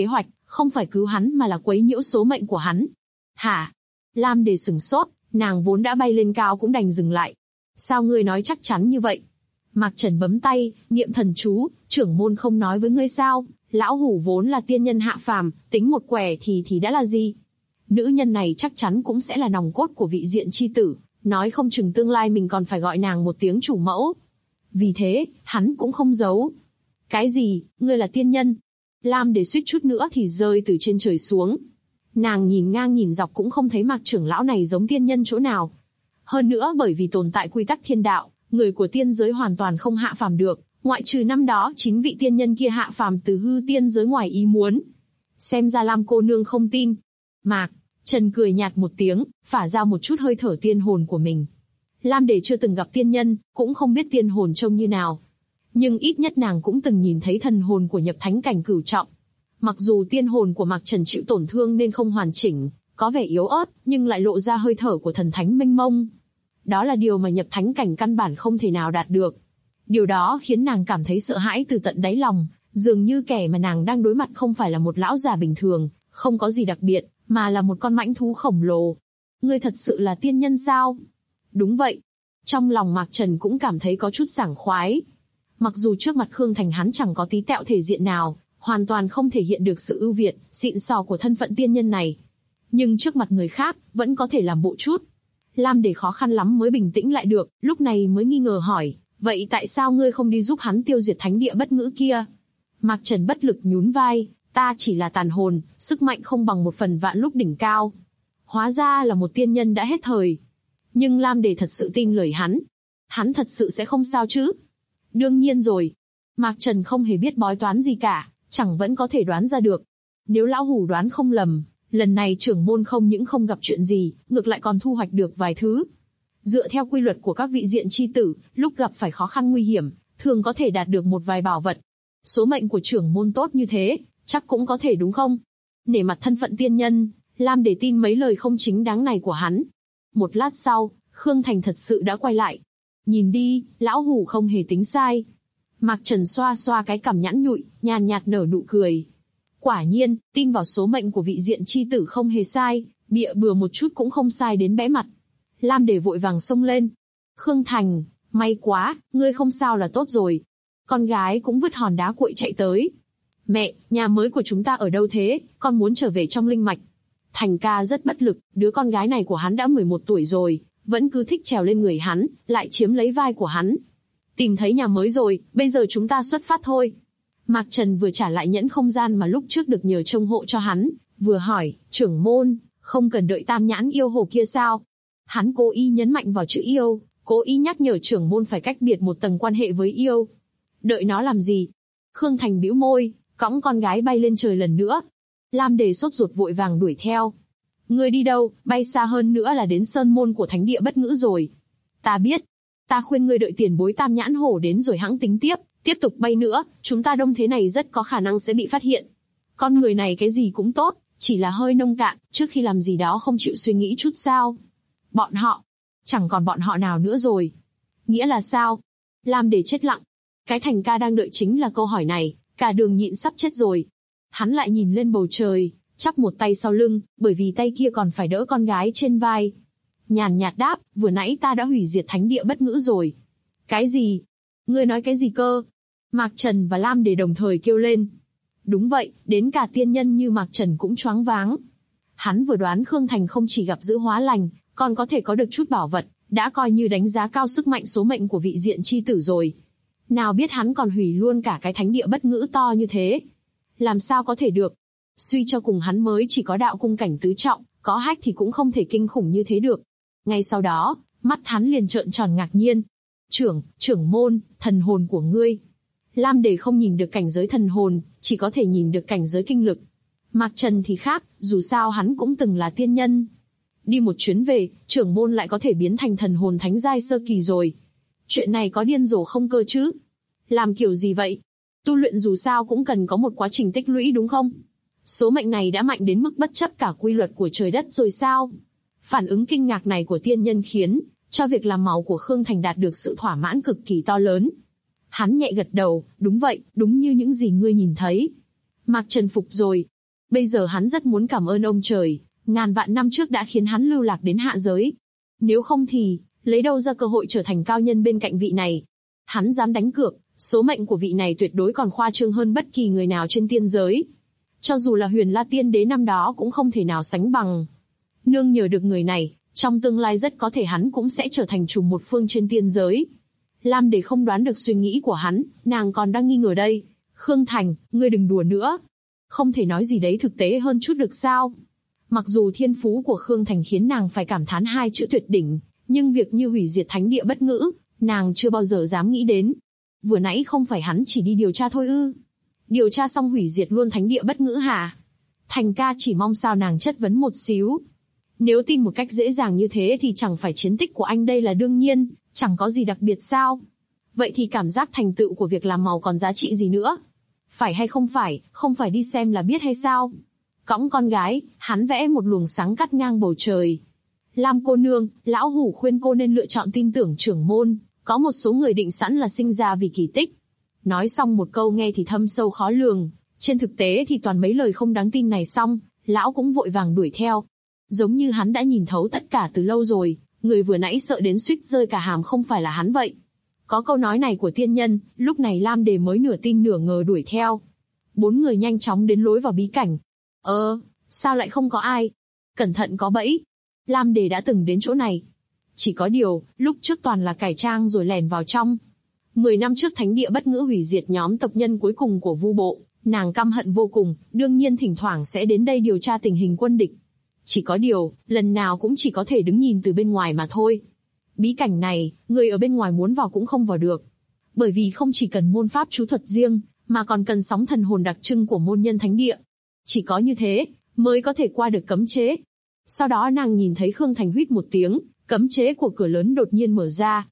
Không phải cứu hắn mà là quấy nhiễu số mệnh của hắn. Hả? Lam Đề sửng sốt, nàng vốn đã bay lên cao cũng đành dừng lại. Sao ngươi nói chắc chắn như vậy? Mạc Trần bấm tay, niệm thần chú, trưởng môn không nói với ngươi sao? Lão hủ vốn là tiên nhân hạ phàm, tính một quẻ thì đã là gì? Nữ nhân này chắc chắn cũng sẽ là nòng cốt của vị diện chi tử, nói không chừng tương lai mình còn phải gọi nàng một tiếng chủ mẫu. Vì thế, hắn cũng không giấu. Cái gì, ngươi là tiên nhân? Lam Đề suýt chút nữa thì rơi từ trên trời xuống. Nàng nhìn ngang nhìn dọc cũng không thấy Mạc trưởng lão này giống tiên nhân chỗ nào. Hơn nữa bởi vì tồn tại quy tắc thiên đạo, người của tiên giới hoàn toàn không hạ phàm được, ngoại trừ năm đó 9 vị tiên nhân kia hạ phàm từ hư tiên giới ngoài ý muốn. Xem ra Lam cô nương không tin. Mạc Trần cười nhạt một tiếng, phả ra một chút hơi thở tiên hồn của mình. Lam Đề chưa từng gặp tiên nhân, cũng không biết tiên hồn trông như nào. Nhưng ít nhất nàng cũng từng nhìn thấy thần hồn của nhập thánh cảnh cửu trọng. Mặc dù tiên hồn của Mạc Trần chịu tổn thương nên không hoàn chỉnh, có vẻ yếu ớt, nhưng lại lộ ra hơi thở của thần thánh mênh mông. Đó là điều mà nhập thánh cảnh căn bản không thể nào đạt được. Điều đó khiến nàng cảm thấy sợ hãi từ tận đáy lòng, dường như kẻ mà nàng đang đối mặt không phải là một lão già bình thường, không có gì đặc biệt, mà là một con mãnh thú khổng lồ. Ngươi thật sự là tiên nhân sao? Đúng vậy. Trong lòng Mạc Trần cũng cảm thấy có chút sảng khoái. Mặc dù trước mặt Khương Thành hắn chẳng có tí tẹo thể diện nào, hoàn toàn không thể hiện được sự ưu việt, xịn sò của thân phận tiên nhân này. Nhưng trước mặt người khác, vẫn có thể làm bộ chút. Lam Đề khó khăn lắm mới bình tĩnh lại được, lúc này mới nghi ngờ hỏi, vậy tại sao ngươi không đi giúp hắn tiêu diệt thánh địa bất ngữ kia? Mạc Trần bất lực nhún vai, ta chỉ là tàn hồn, sức mạnh không bằng một phần vạn lúc đỉnh cao. Hóa ra là một tiên nhân đã hết thời. Nhưng Lam Đề thật sự tin lời hắn. Hắn thật sự sẽ không sao chứ? Đương nhiên rồi. Mạc Trần không hề biết bói toán gì cả, chẳng vẫn có thể đoán ra được. Nếu lão hủ đoán không lầm, lần này trưởng môn không những không gặp chuyện gì, ngược lại còn thu hoạch được vài thứ. Dựa theo quy luật của các vị diện chi tử, lúc gặp phải khó khăn nguy hiểm, thường có thể đạt được một vài bảo vật. Số mệnh của trưởng môn tốt như thế, chắc cũng có thể đúng không? Nể mặt thân phận tiên nhân, Lam Đề tin mấy lời không chính đáng này của hắn. Một lát sau, Khương Thành thật sự đã quay lại. Nhìn đi, lão hủ không hề tính sai. Mạc Trần xoa xoa cái cằm nhẵn nhụi, nhàn nhạt nở nụ cười. Quả nhiên, tin vào số mệnh của vị diện chi tử không hề sai, bịa bừa một chút cũng không sai đến bẽ mặt. Lam Đề vội vàng xông lên. Khương Thành, may quá, ngươi không sao là tốt rồi. Con gái cũng vứt hòn đá cuội chạy tới. Mẹ, nhà mới của chúng ta ở đâu thế, con muốn trở về trong linh mạch. Thành ca rất bất lực, đứa con gái này của hắn đã 11 tuổi rồi, vẫn cứ thích trèo lên người hắn, lại chiếm lấy vai của hắn. Tìm thấy nhà mới rồi, bây giờ chúng ta xuất phát thôi. Mạc Trần vừa trả lại nhẫn không gian mà lúc trước được nhờ trông hộ cho hắn, vừa hỏi, trưởng môn, không cần đợi tam nhãn yêu hồ kia sao? Hắn cố ý nhấn mạnh vào chữ yêu, cố ý nhắc nhở trưởng môn phải cách biệt một tầng quan hệ với yêu. Đợi nó làm gì? Khương Thành bĩu môi, cõng con gái bay lên trời lần nữa. Lam Đề sốt ruột vội vàng đuổi theo. Ngươi đi đâu, bay xa hơn nữa là đến sơn môn của thánh địa bất ngữ rồi. Ta biết. Ta khuyên ngươi đợi tiền bối tam nhãn hổ đến rồi hãng tính tiếp tục bay nữa, chúng ta đông thế này rất có khả năng sẽ bị phát hiện. Con người này cái gì cũng tốt, chỉ là hơi nông cạn, trước khi làm gì đó không chịu suy nghĩ chút sao. Bọn họ, chẳng còn bọn họ nào nữa rồi. Nghĩa là sao? Lam Đề chết lặng. Cái Thành ca đang đợi chính là câu hỏi này, cả đường nhịn sắp chết rồi. Hắn lại nhìn lên bầu trời, chắp một tay sau lưng, bởi vì tay kia còn phải đỡ con gái trên vai. Nhàn nhạt đáp, vừa nãy ta đã hủy diệt thánh địa bất ngữ rồi. Cái gì? Ngươi nói cái gì cơ? Mạc Trần và Lam Đề đồng thời kêu lên. Đúng vậy, đến cả tiên nhân như Mạc Trần cũng choáng váng. Hắn vừa đoán Khương Thành không chỉ gặp giữ hóa lành, còn có thể có được chút bảo vật, đã coi như đánh giá cao sức mạnh số mệnh của vị diện chi tử rồi. Nào biết hắn còn hủy luôn cả cái thánh địa bất ngữ to như thế. Làm sao có thể được? Suy cho cùng hắn mới chỉ có đạo cung cảnh tứ trọng, có hách thì cũng không thể kinh khủng như thế được. Ngay sau đó, mắt hắn liền trợn tròn ngạc nhiên. Trưởng môn, thần hồn của ngươi. Lam Đề không nhìn được cảnh giới thần hồn, chỉ có thể nhìn được cảnh giới kinh lực. Mạc Trần thì khác, dù sao hắn cũng từng là tiên nhân. Đi một chuyến về, trưởng môn lại có thể biến thành thần hồn thánh giai sơ kỳ rồi. Chuyện này có điên rồ không cơ chứ? Làm kiểu gì vậy? Tu luyện dù sao cũng cần có một quá trình tích lũy đúng không? Số mệnh này đã mạnh đến mức bất chấp cả quy luật của trời đất rồi sao? Phản ứng kinh ngạc này của tiên nhân khiến cho việc làm màu của Khương Thành đạt được sự thỏa mãn cực kỳ to lớn. Hắn nhẹ gật đầu, đúng vậy, đúng như những gì ngươi nhìn thấy. Mạc Trần phục rồi. Bây giờ hắn rất muốn cảm ơn ông trời, ngàn vạn năm trước đã khiến hắn lưu lạc đến hạ giới. Nếu không thì, lấy đâu ra cơ hội trở thành cao nhân bên cạnh vị này. Hắn dám đánh cược, số mệnh của vị này tuyệt đối còn khoa trương hơn bất kỳ người nào trên tiên giới. Cho dù là Huyền La Tiên Đế năm đó cũng không thể nào sánh bằng. Nương nhờ được người này, trong tương lai rất có thể hắn cũng sẽ trở thành chủ một phương trên tiên giới. Lam Đề không đoán được suy nghĩ của hắn, nàng còn đang nghi ngờ đây. Khương Thành, ngươi đừng đùa nữa. Không thể nói gì đấy thực tế hơn chút được sao? Mặc dù thiên phú của Khương Thành khiến nàng phải cảm thán hai chữ tuyệt đỉnh, nhưng việc như hủy diệt thánh địa bất ngữ, nàng chưa bao giờ dám nghĩ đến. Vừa nãy không phải hắn chỉ đi điều tra thôi ư? Điều tra xong hủy diệt luôn thánh địa bất ngữ hả? Thành ca chỉ mong sao nàng chất vấn một xíu. Nếu tin một cách dễ dàng như thế thì chẳng phải chiến tích của anh đây là đương nhiên, chẳng có gì đặc biệt sao? Vậy thì cảm giác thành tựu của việc làm màu còn giá trị gì nữa? Phải hay không phải đi xem là biết hay sao? Cõng con gái, hắn vẽ một luồng sáng cắt ngang bầu trời. Lam cô nương, lão hủ khuyên cô nên lựa chọn tin tưởng trưởng môn, có một số người định sẵn là sinh ra vì kỳ tích. Nói xong một câu nghe thì thâm sâu khó lường, trên thực tế thì toàn mấy lời không đáng tin này xong, lão cũng vội vàng đuổi theo. Giống như hắn đã nhìn thấu tất cả từ lâu rồi, người vừa nãy sợ đến suýt rơi cả hàm không phải là hắn vậy. Có câu nói này của tiên nhân, lúc này Lam Đề mới nửa tin nửa ngờ đuổi theo. 4 người nhanh chóng đến lối vào bí cảnh. Sao lại không có ai? Cẩn thận có bẫy. Lam Đề đã từng đến chỗ này. Chỉ có điều, lúc trước toàn là cải trang rồi lèn vào trong. 10 năm trước thánh địa bất ngữ hủy diệt nhóm tộc nhân cuối cùng của Vu bộ, nàng căm hận vô cùng, đương nhiên thỉnh thoảng sẽ đến đây điều tra tình hình quân địch. Chỉ có điều, lần nào cũng chỉ có thể đứng nhìn từ bên ngoài mà thôi. Bí cảnh này, người ở bên ngoài muốn vào cũng không vào được. Bởi vì không chỉ cần môn pháp chú thuật riêng, mà còn cần sóng thần hồn đặc trưng của môn nhân thánh địa. Chỉ có như thế, mới có thể qua được cấm chế. Sau đó nàng nhìn thấy Khương Thành huýt một tiếng, cấm chế của cửa lớn đột nhiên mở ra.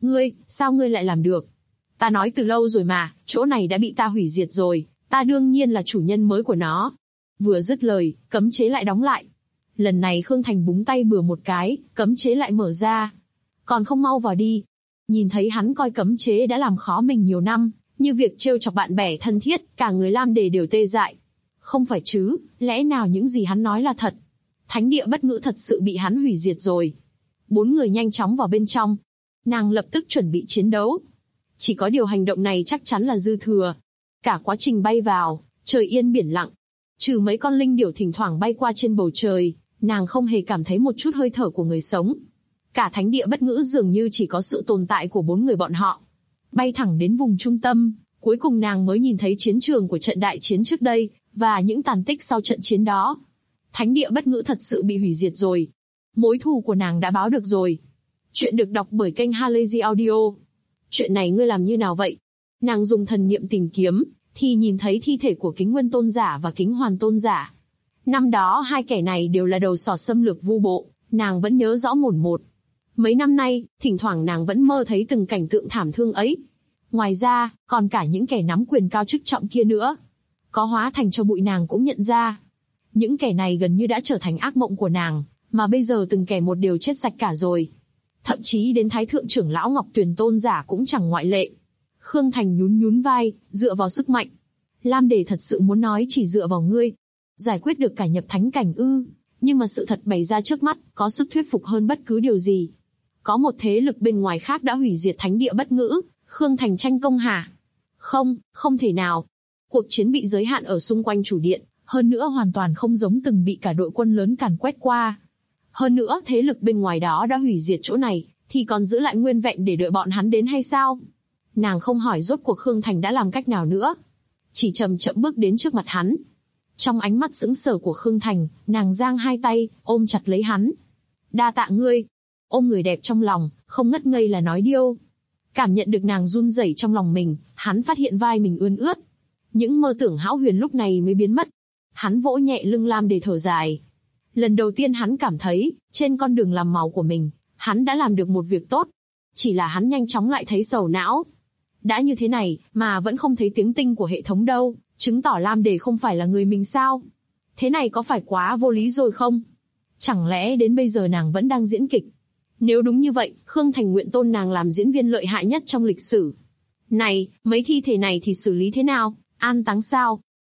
Sao ngươi lại làm được? Ta nói từ lâu rồi mà, chỗ này đã bị ta hủy diệt rồi, ta đương nhiên là chủ nhân mới của nó. Vừa dứt lời, cấm chế lại đóng lại. Lần này Khương Thành búng tay bừa một cái, cấm chế lại mở ra. Còn không mau vào đi. Nhìn thấy hắn coi cấm chế đã làm khó mình nhiều năm, như việc trêu chọc bạn bè thân thiết, cả người Lam Đề đều tê dại. Không phải chứ, lẽ nào những gì hắn nói là thật? Thánh địa bất ngữ thật sự bị hắn hủy diệt rồi. 4 người nhanh chóng vào bên trong. Nàng lập tức chuẩn bị chiến đấu. Chỉ có điều hành động này chắc chắn là dư thừa. Cả quá trình bay vào, trời yên biển lặng. Trừ mấy con linh điểu thỉnh thoảng bay qua trên bầu trời, nàng không hề cảm thấy một chút hơi thở của người sống. Cả thánh địa bất ngữ dường như chỉ có sự tồn tại của 4 người bọn họ. Bay thẳng đến vùng trung tâm, cuối cùng nàng mới nhìn thấy chiến trường của trận đại chiến trước đây, và những tàn tích sau trận chiến đó. Thánh địa bất ngữ thật sự bị hủy diệt rồi. Mối thù của nàng đã báo được rồi. Chuyện được đọc bởi kênh Halazy Audio. Chuyện này ngươi làm như nào vậy? Nàng dùng thần niệm tìm kiếm, thì nhìn thấy thi thể của Kính Nguyên Tôn Giả và Kính Hoàn Tôn Giả. Năm đó hai kẻ này đều là đầu sỏ xâm lược Vu bộ, nàng vẫn nhớ rõ mồn một. Mấy năm nay, thỉnh thoảng nàng vẫn mơ thấy từng cảnh tượng thảm thương ấy. Ngoài ra, còn cả những kẻ nắm quyền cao chức trọng kia nữa. Có hóa thành cho bụi nàng cũng nhận ra. Những kẻ này gần như đã trở thành ác mộng của nàng, mà bây giờ từng kẻ một đều chết sạch cả rồi. Thậm chí đến Thái Thượng trưởng lão Ngọc Tuyền Tôn Giả cũng chẳng ngoại lệ. Khương Thành nhún vai, dựa vào sức mạnh. Lam Đề thật sự muốn nói chỉ dựa vào ngươi. Giải quyết được cả nhập thánh cảnh ư? Nhưng mà sự thật bày ra trước mắt, có sức thuyết phục hơn bất cứ điều gì. Có một thế lực bên ngoài khác đã hủy diệt thánh địa bất ngữ, Khương Thành tranh công hả? Không thể nào. Cuộc chiến bị giới hạn ở xung quanh chủ điện, hơn nữa hoàn toàn không giống từng bị cả đội quân lớn càn quét qua. Hơn nữa thế lực bên ngoài đó đã hủy diệt chỗ này, thì còn giữ lại nguyên vẹn để đợi bọn hắn đến hay sao? Nàng không hỏi rốt cuộc Khương Thành đã làm cách nào nữa. Chỉ chậm chậm bước đến trước mặt hắn. Trong ánh mắt sững sờ của Khương Thành, nàng giang hai tay, ôm chặt lấy hắn. Đa tạ ngươi. Ôm người đẹp trong lòng, không ngất ngây là nói điêu. Cảm nhận được nàng run rẩy trong lòng mình, hắn phát hiện vai mình ươn ướt. Những mơ tưởng hão huyền lúc này mới biến mất. Hắn vỗ nhẹ lưng Lam Đề thở dài. Lần đầu tiên hắn cảm thấy, trên con đường làm màu của mình, hắn đã làm được một việc tốt. Chỉ là hắn nhanh chóng lại thấy sầu não. Đã như thế này, mà vẫn không thấy tiếng tinh của hệ thống đâu, chứng tỏ Lam Đề không phải là người mình sao? Thế này có phải quá vô lý rồi không? Chẳng lẽ đến bây giờ nàng vẫn đang diễn kịch? Nếu đúng như vậy, Khương Thành nguyện tôn nàng làm diễn viên lợi hại nhất trong lịch sử. Này, mấy thi thể này thì xử lý thế nào? An táng sao?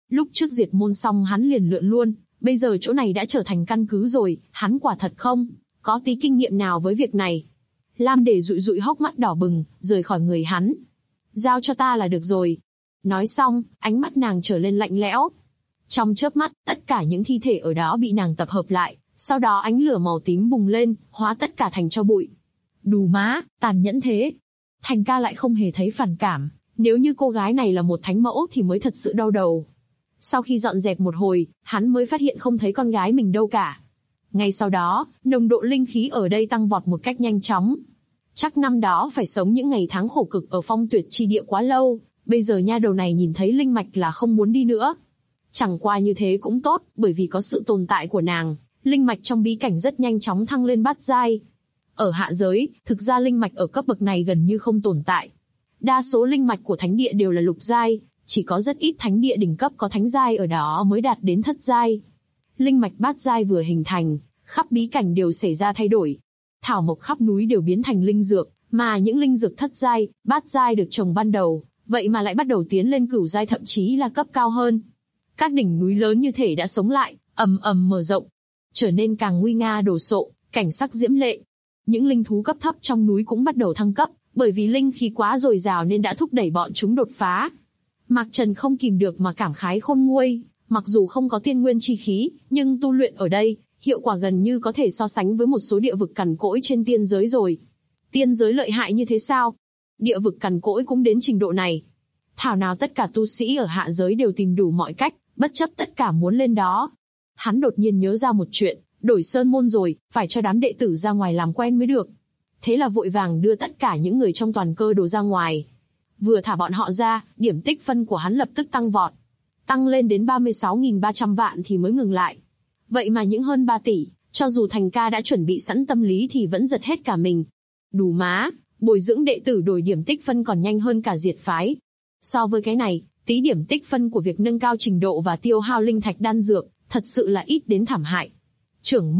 Lúc trước diệt môn xong hắn liền lượn luôn, bây giờ chỗ này đã trở thành căn cứ rồi, hắn quả thật không có tí kinh nghiệm nào với việc này. Lam Đề dụi dụi hốc mắt đỏ bừng, rời khỏi người hắn. Giao cho ta là được rồi. Nói xong, ánh mắt nàng trở lên lạnh lẽo. Trong chớp mắt, tất cả những thi thể ở đó bị nàng tập hợp lại, sau đó ánh lửa màu tím bùng lên, hóa tất cả thành tro bụi. Đù má, tàn nhẫn thế. Thành ca lại không hề thấy phản cảm, nếu như cô gái này là một thánh mẫu thì mới thật sự đau đầu. Sau khi dọn dẹp một hồi, hắn mới phát hiện không thấy con gái mình đâu cả. Ngay sau đó, nồng độ linh khí ở đây tăng vọt một cách nhanh chóng. Chắc năm đó phải sống những ngày tháng khổ cực ở Phong Tuyệt chi địa quá lâu, bây giờ nha đầu này nhìn thấy linh mạch là không muốn đi nữa. Chẳng qua như thế cũng tốt, bởi vì có sự tồn tại của nàng, linh mạch trong bí cảnh rất nhanh chóng thăng lên bát giai. Ở hạ giới, thực ra linh mạch ở cấp bậc này gần như không tồn tại. Đa số linh mạch của thánh địa đều là lục giai, chỉ có rất ít thánh địa đỉnh cấp có thánh giai ở đó mới đạt đến thất giai. Linh mạch bát giai vừa hình thành, khắp bí cảnh đều xảy ra thay đổi. Thảo mộc khắp núi đều biến thành linh dược, mà những linh dược thất giai, bát giai được trồng ban đầu, vậy mà lại bắt đầu tiến lên cửu giai thậm chí là cấp cao hơn. Các đỉnh núi lớn như thể đã sống lại, ầm ầm mở rộng, trở nên càng nguy nga đồ sộ, cảnh sắc diễm lệ. Những linh thú cấp thấp trong núi cũng bắt đầu thăng cấp, bởi vì linh khí quá dồi dào nên đã thúc đẩy bọn chúng đột phá. Mạc Trần không kìm được mà cảm khái khôn nguôi, mặc dù không có tiên nguyên chi khí, nhưng tu luyện ở đây, hiệu quả gần như có thể so sánh với một số địa vực cằn cỗi trên tiên giới rồi. Tiên giới lợi hại như thế sao? Địa vực cằn cỗi cũng đến trình độ này. Thảo nào tất cả tu sĩ ở hạ giới đều tìm đủ mọi cách, bất chấp tất cả muốn lên đó. Hắn đột nhiên nhớ ra một chuyện, đổi sơn môn rồi, phải cho đám đệ tử ra ngoài làm quen mới được. Thế là vội vàng đưa tất cả những người trong toàn cơ đồ ra ngoài. Vừa thả bọn họ ra, điểm tích phân của hắn lập tức tăng vọt. Tăng lên đến 36.300 vạn thì mới ngừng lại. Vậy mà những hơn 3 tỷ, cho dù Thành ca đã chuẩn bị sẵn tâm lý thì vẫn giật hết cả mình. Đủ má, bồi dưỡng đệ tử đổi điểm tích phân còn nhanh hơn cả diệt phái. So với cái này, tí điểm tích phân của việc nâng cao trình độ và tiêu hao linh thạch đan dược, thật sự là ít đến thảm hại. Trưởng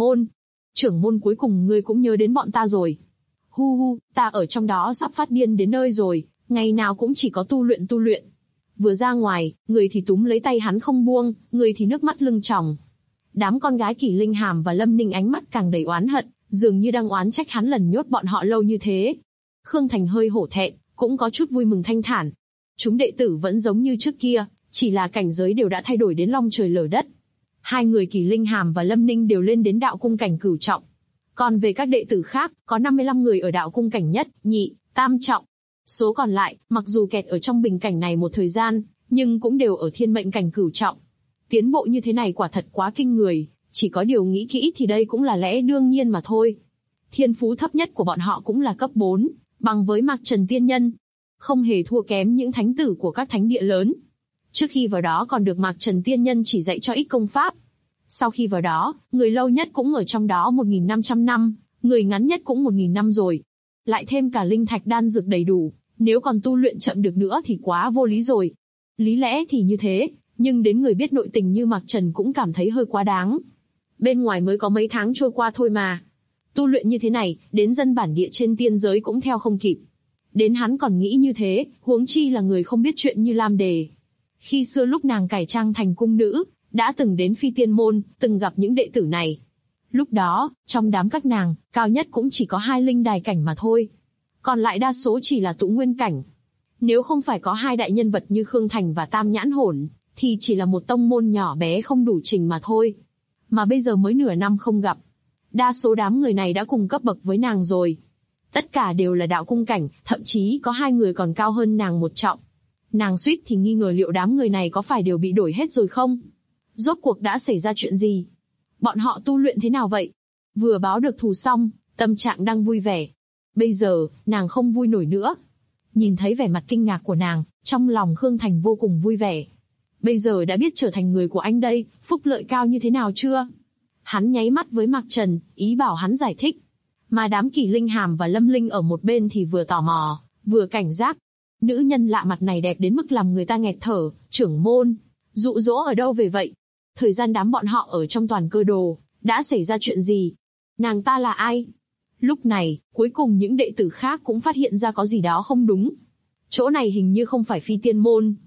môn cuối cùng ngươi cũng nhớ đến bọn ta rồi. Hu hu, ta ở trong đó sắp phát điên đến nơi rồi, ngày nào cũng chỉ có tu luyện. Vừa ra ngoài, người thì túm lấy tay hắn không buông, người thì nước mắt lưng tròng. Đám con gái Kỳ Linh Hàm và Lâm Ninh ánh mắt càng đầy oán hận, dường như đang oán trách hắn lần nhốt bọn họ lâu như thế. Khương Thành hơi hổ thẹn, cũng có chút vui mừng thanh thản. Chúng đệ tử vẫn giống như trước kia, chỉ là cảnh giới đều đã thay đổi đến long trời lở đất. Hai người Kỳ Linh Hàm và Lâm Ninh đều lên đến đạo cung cảnh cửu trọng. Còn về các đệ tử khác, có 55 người ở đạo cung cảnh nhất, nhị, tam trọng. Số còn lại, mặc dù kẹt ở trong bình cảnh này một thời gian, nhưng cũng đều ở thiên mệnh cảnh cửu trọng. Tiến bộ như thế này quả thật quá kinh người, chỉ có điều nghĩ kỹ thì đây cũng là lẽ đương nhiên mà thôi. Thiên phú thấp nhất của bọn họ cũng là cấp 4, bằng với Mạc Trần tiên nhân. Không hề thua kém những thánh tử của các thánh địa lớn. Trước khi vào đó còn được Mạc Trần tiên nhân chỉ dạy cho ít công pháp. Sau khi vào đó, người lâu nhất cũng ở trong đó 1.500 năm, người ngắn nhất cũng 1.000 năm rồi. Lại thêm cả linh thạch đan dược đầy đủ, nếu còn tu luyện chậm được nữa thì quá vô lý rồi. Lý lẽ thì như thế, nhưng đến người biết nội tình như Mạc Trần cũng cảm thấy hơi quá đáng. Bên ngoài mới có mấy tháng trôi qua thôi mà. Tu luyện như thế này, đến dân bản địa trên tiên giới cũng theo không kịp. Đến hắn còn nghĩ như thế, huống chi là người không biết chuyện như Lam Đề. Khi xưa lúc nàng cải trang thành cung nữ, đã từng đến Phi Tiên Môn, từng gặp những đệ tử này. Lúc đó, trong đám các nàng, cao nhất cũng chỉ có 2 linh đài cảnh mà thôi. Còn lại đa số chỉ là tụ nguyên cảnh. Nếu không phải có 2 đại nhân vật như Khương Thành và Tam Nhãn Hồn, thì chỉ là một tông môn nhỏ bé không đủ trình mà thôi. Mà bây giờ mới nửa năm không gặp. Đa số đám người này đã cùng cấp bậc với nàng rồi. Tất cả đều là đạo cung cảnh, thậm chí có 2 người còn cao hơn nàng một trọng. Nàng suýt thì nghi ngờ liệu đám người này có phải đều bị đổi hết rồi không? Rốt cuộc đã xảy ra chuyện gì? Bọn họ tu luyện thế nào vậy? Vừa báo được thù xong, tâm trạng đang vui vẻ. Bây giờ, nàng không vui nổi nữa. Nhìn thấy vẻ mặt kinh ngạc của nàng, trong lòng Khương Thành vô cùng vui vẻ. Bây giờ đã biết trở thành người của anh đây, phúc lợi cao như thế nào chưa? Hắn nháy mắt với Mạc Trần, ý bảo hắn giải thích. Mà đám Kỳ Linh Hàm và Lâm Linh ở một bên thì vừa tò mò, vừa cảnh giác. Nữ nhân lạ mặt này đẹp đến mức làm người ta nghẹt thở. Trưởng môn, dụ dỗ ở đâu về vậy? Thời gian đám bọn họ ở trong toàn cơ đồ, đã xảy ra chuyện gì? Nàng ta là ai? Lúc này, cuối cùng những đệ tử khác cũng phát hiện ra có gì đó không đúng. Chỗ này hình như không phải Phi Tiên Môn.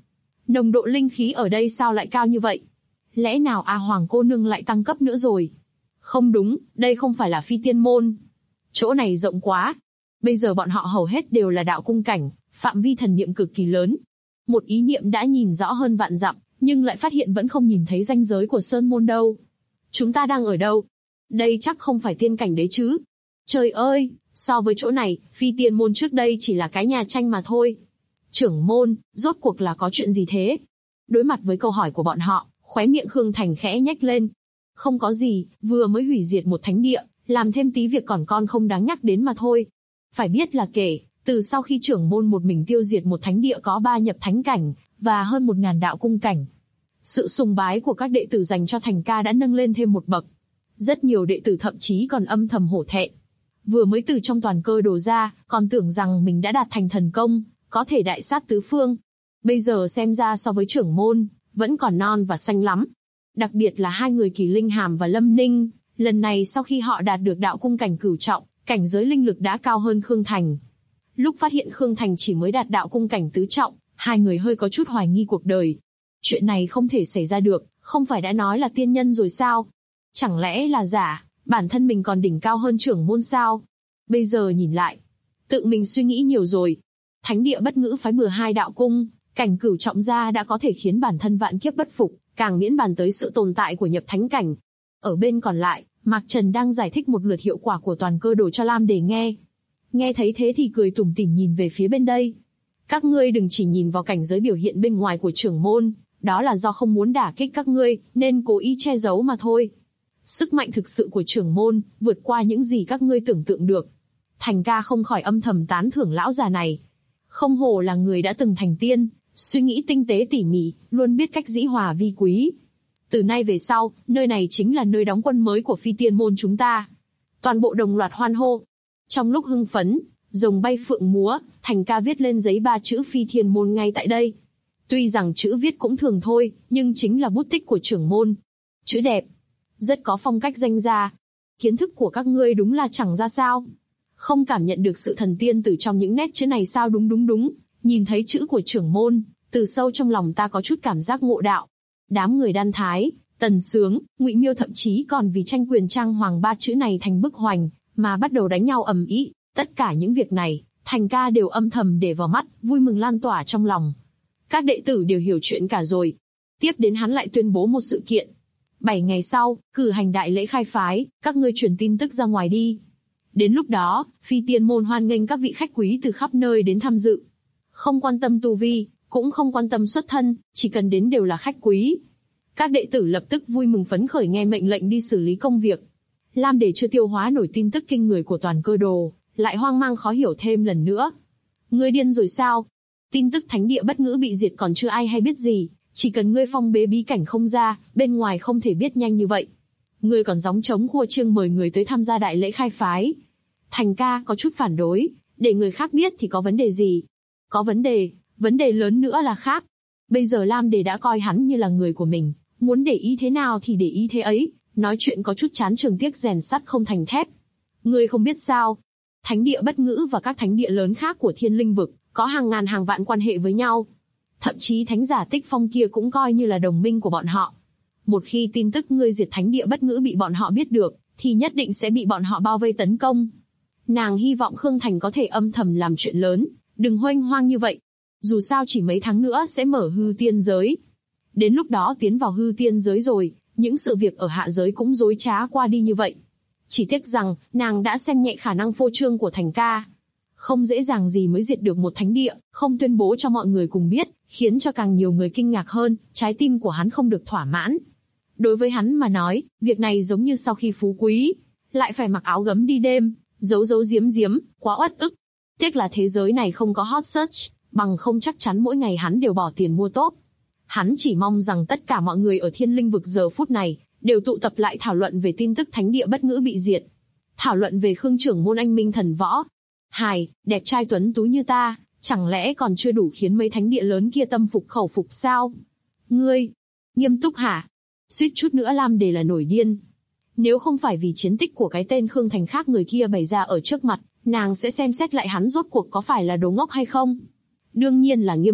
Nồng độ linh khí ở đây sao lại cao như vậy? Lẽ nào Hoàng cô nương lại tăng cấp nữa rồi? Không đúng, đây không phải là Phi Tiên Môn. Chỗ này rộng quá. Bây giờ bọn họ hầu hết đều là đạo cung cảnh, phạm vi thần niệm cực kỳ lớn. Một ý niệm đã nhìn rõ hơn vạn dặm, nhưng lại phát hiện vẫn không nhìn thấy ranh giới của Sơn Môn đâu. Chúng ta đang ở đâu? Đây chắc không phải tiên cảnh đấy chứ? Trời ơi, so với chỗ này, Phi Tiên Môn trước đây chỉ là cái nhà tranh mà thôi. Trưởng môn, rốt cuộc là có chuyện gì thế? Đối mặt với câu hỏi của bọn họ, khóe miệng Khương Thành khẽ nhếch lên. Không có gì, vừa mới hủy diệt một thánh địa, làm thêm tí việc còn con không đáng nhắc đến mà thôi. Phải biết là kể, từ sau khi trưởng môn một mình tiêu diệt một thánh địa có 3 nhập thánh cảnh, và hơn 1000 đạo cung cảnh. Sự sùng bái của các đệ tử dành cho Thành ca đã nâng lên thêm một bậc. Rất nhiều đệ tử thậm chí còn âm thầm hổ thẹn. Vừa mới từ trong toàn cơ đồ ra, còn tưởng rằng mình đã đạt thành thần công, có thể đại sát tứ phương. Bây giờ xem ra so với trưởng môn, vẫn còn non và xanh lắm. Đặc biệt là 2 người Kỳ Linh Hàm và Lâm Ninh, lần này sau khi họ đạt được đạo cung cảnh cửu trọng, cảnh giới linh lực đã cao hơn Khương Thành. Lúc phát hiện Khương Thành chỉ mới đạt đạo cung cảnh tứ trọng, 2 người hơi có chút hoài nghi cuộc đời. Chuyện này không thể xảy ra được, không phải đã nói là tiên nhân rồi sao? Chẳng lẽ là giả, bản thân mình còn đỉnh cao hơn trưởng môn sao? Bây giờ nhìn lại, tự mình suy nghĩ nhiều rồi. Thánh địa Bất Ngữ phái 12 đạo cung, cảnh cửu trọng ra đã có thể khiến bản thân vạn kiếp bất phục, càng miễn bàn tới sự tồn tại của nhập thánh cảnh. Ở bên còn lại, Mạc Trần đang giải thích một lượt hiệu quả của toàn cơ đồ cho Lam Đề nghe. Nghe thấy thế thì cười tủm tỉm nhìn về phía bên đây. Các ngươi đừng chỉ nhìn vào cảnh giới biểu hiện bên ngoài của trưởng môn, đó là do không muốn đả kích các ngươi, nên cố ý che giấu mà thôi. Sức mạnh thực sự của trưởng môn, vượt qua những gì các ngươi tưởng tượng được. Thành ca không khỏi âm thầm tán thưởng lão già này. Không hổ là người đã từng thành tiên, suy nghĩ tinh tế tỉ mỉ, luôn biết cách dĩ hòa vi quý. Từ nay về sau, nơi này chính là nơi đóng quân mới của Phi Tiên Môn chúng ta. Toàn bộ đồng loạt hoan hô. Trong lúc hưng phấn, rồng bay phượng múa, Thành ca viết lên giấy 3 chữ Phi Thiên Môn ngay tại đây. Tuy rằng chữ viết cũng thường thôi, nhưng chính là bút tích của trưởng môn. Chữ đẹp, rất có phong cách danh gia. Kiến thức của các ngươi đúng là chẳng ra sao. Không cảm nhận được sự thần tiên từ trong những nét chữ này sao? Đúng. Nhìn thấy chữ của trưởng môn, từ sâu trong lòng ta có chút cảm giác ngộ đạo. Đám người Đan Thái, Tần Sướng, Ngụy Miêu thậm chí còn vì tranh quyền trang hoàng 3 chữ này thành bức hoành, mà bắt đầu đánh nhau ầm ĩ. Tất cả những việc này, Thành ca đều âm thầm để vào mắt, vui mừng lan tỏa trong lòng. Các đệ tử đều hiểu chuyện cả rồi. Tiếp đến hắn lại tuyên bố một sự kiện. 7 ngày sau, cử hành đại lễ khai phái, các ngươi truyền tin tức ra ngoài đi. Đến lúc đó, Phi Tiên Môn hoan nghênh các vị khách quý từ khắp nơi đến tham dự. Không quan tâm tu vi, cũng không quan tâm xuất thân, chỉ cần đến đều là khách quý. Các đệ tử lập tức vui mừng phấn khởi nghe mệnh lệnh đi xử lý công việc. Lam Đề chưa tiêu hóa nổi tin tức kinh người của toàn cơ đồ, lại hoang mang khó hiểu thêm lần nữa. Ngươi điên rồi sao? Tin tức thánh địa Bất Ngữ bị diệt còn chưa ai hay biết gì, chỉ cần ngươi phong bế bí cảnh không ra, bên ngoài không thể biết nhanh như vậy. Ngươi còn gióng trống khua chiêng mời người tới tham gia đại lễ khai phái. Thành ca có chút phản đối, để người khác biết thì có vấn đề gì? Có vấn đề lớn nữa là khác. Bây giờ Lam Đề đã coi hắn như là người của mình, muốn để ý thế nào thì để ý thế ấy, nói chuyện có chút chán trường, tiếc rèn sắt không thành thép. Ngươi không biết sao? Thánh địa Bất Ngữ và các thánh địa lớn khác của Thiên Linh vực có hàng ngàn hàng vạn quan hệ với nhau. Thậm chí thánh giả Tích Phong kia cũng coi như là đồng minh của bọn họ. Một khi tin tức ngươi diệt thánh địa Bất Ngữ bị bọn họ biết được, thì nhất định sẽ bị bọn họ bao vây tấn công. Nàng hy vọng Khương Thành có thể âm thầm làm chuyện lớn, đừng huênh hoang như vậy. Dù sao chỉ mấy tháng nữa sẽ mở hư tiên giới. Đến lúc đó tiến vào hư tiên giới rồi, những sự việc ở hạ giới cũng dối trá qua đi như vậy. Chỉ tiếc rằng, nàng đã xem nhẹ khả năng phô trương của Thành ca. Không dễ dàng gì mới diệt được một thánh địa, không tuyên bố cho mọi người cùng biết, khiến cho càng nhiều người kinh ngạc hơn, trái tim của hắn không được thỏa mãn. Đối với hắn mà nói, việc này giống như sau khi phú quý, lại phải mặc áo gấm đi đêm, giấu giếm, quá uất ức. Tiếc là thế giới này không có hot search, bằng không chắc chắn mỗi ngày hắn đều bỏ tiền mua top. Hắn chỉ mong rằng tất cả mọi người ở Thiên Linh vực giờ phút này, đều tụ tập lại thảo luận về tin tức thánh địa Bất Ngữ bị diệt. Thảo luận về Khương trưởng môn anh minh thần võ. Hài, đẹp trai tuấn tú như ta, chẳng lẽ còn chưa đủ khiến mấy thánh địa lớn kia tâm phục khẩu phục sao? Ngươi, nghiêm túc hả? Suýt chút nữa Lam Đề là nổi điên. Nếu không phải vì chiến tích của cái tên Khương Thành khác người kia bày ra ở trước mặt, nàng sẽ xem xét lại hắn rốt cuộc có phải là đồ ngốc hay không. Đương nhiên là nghiêm túc,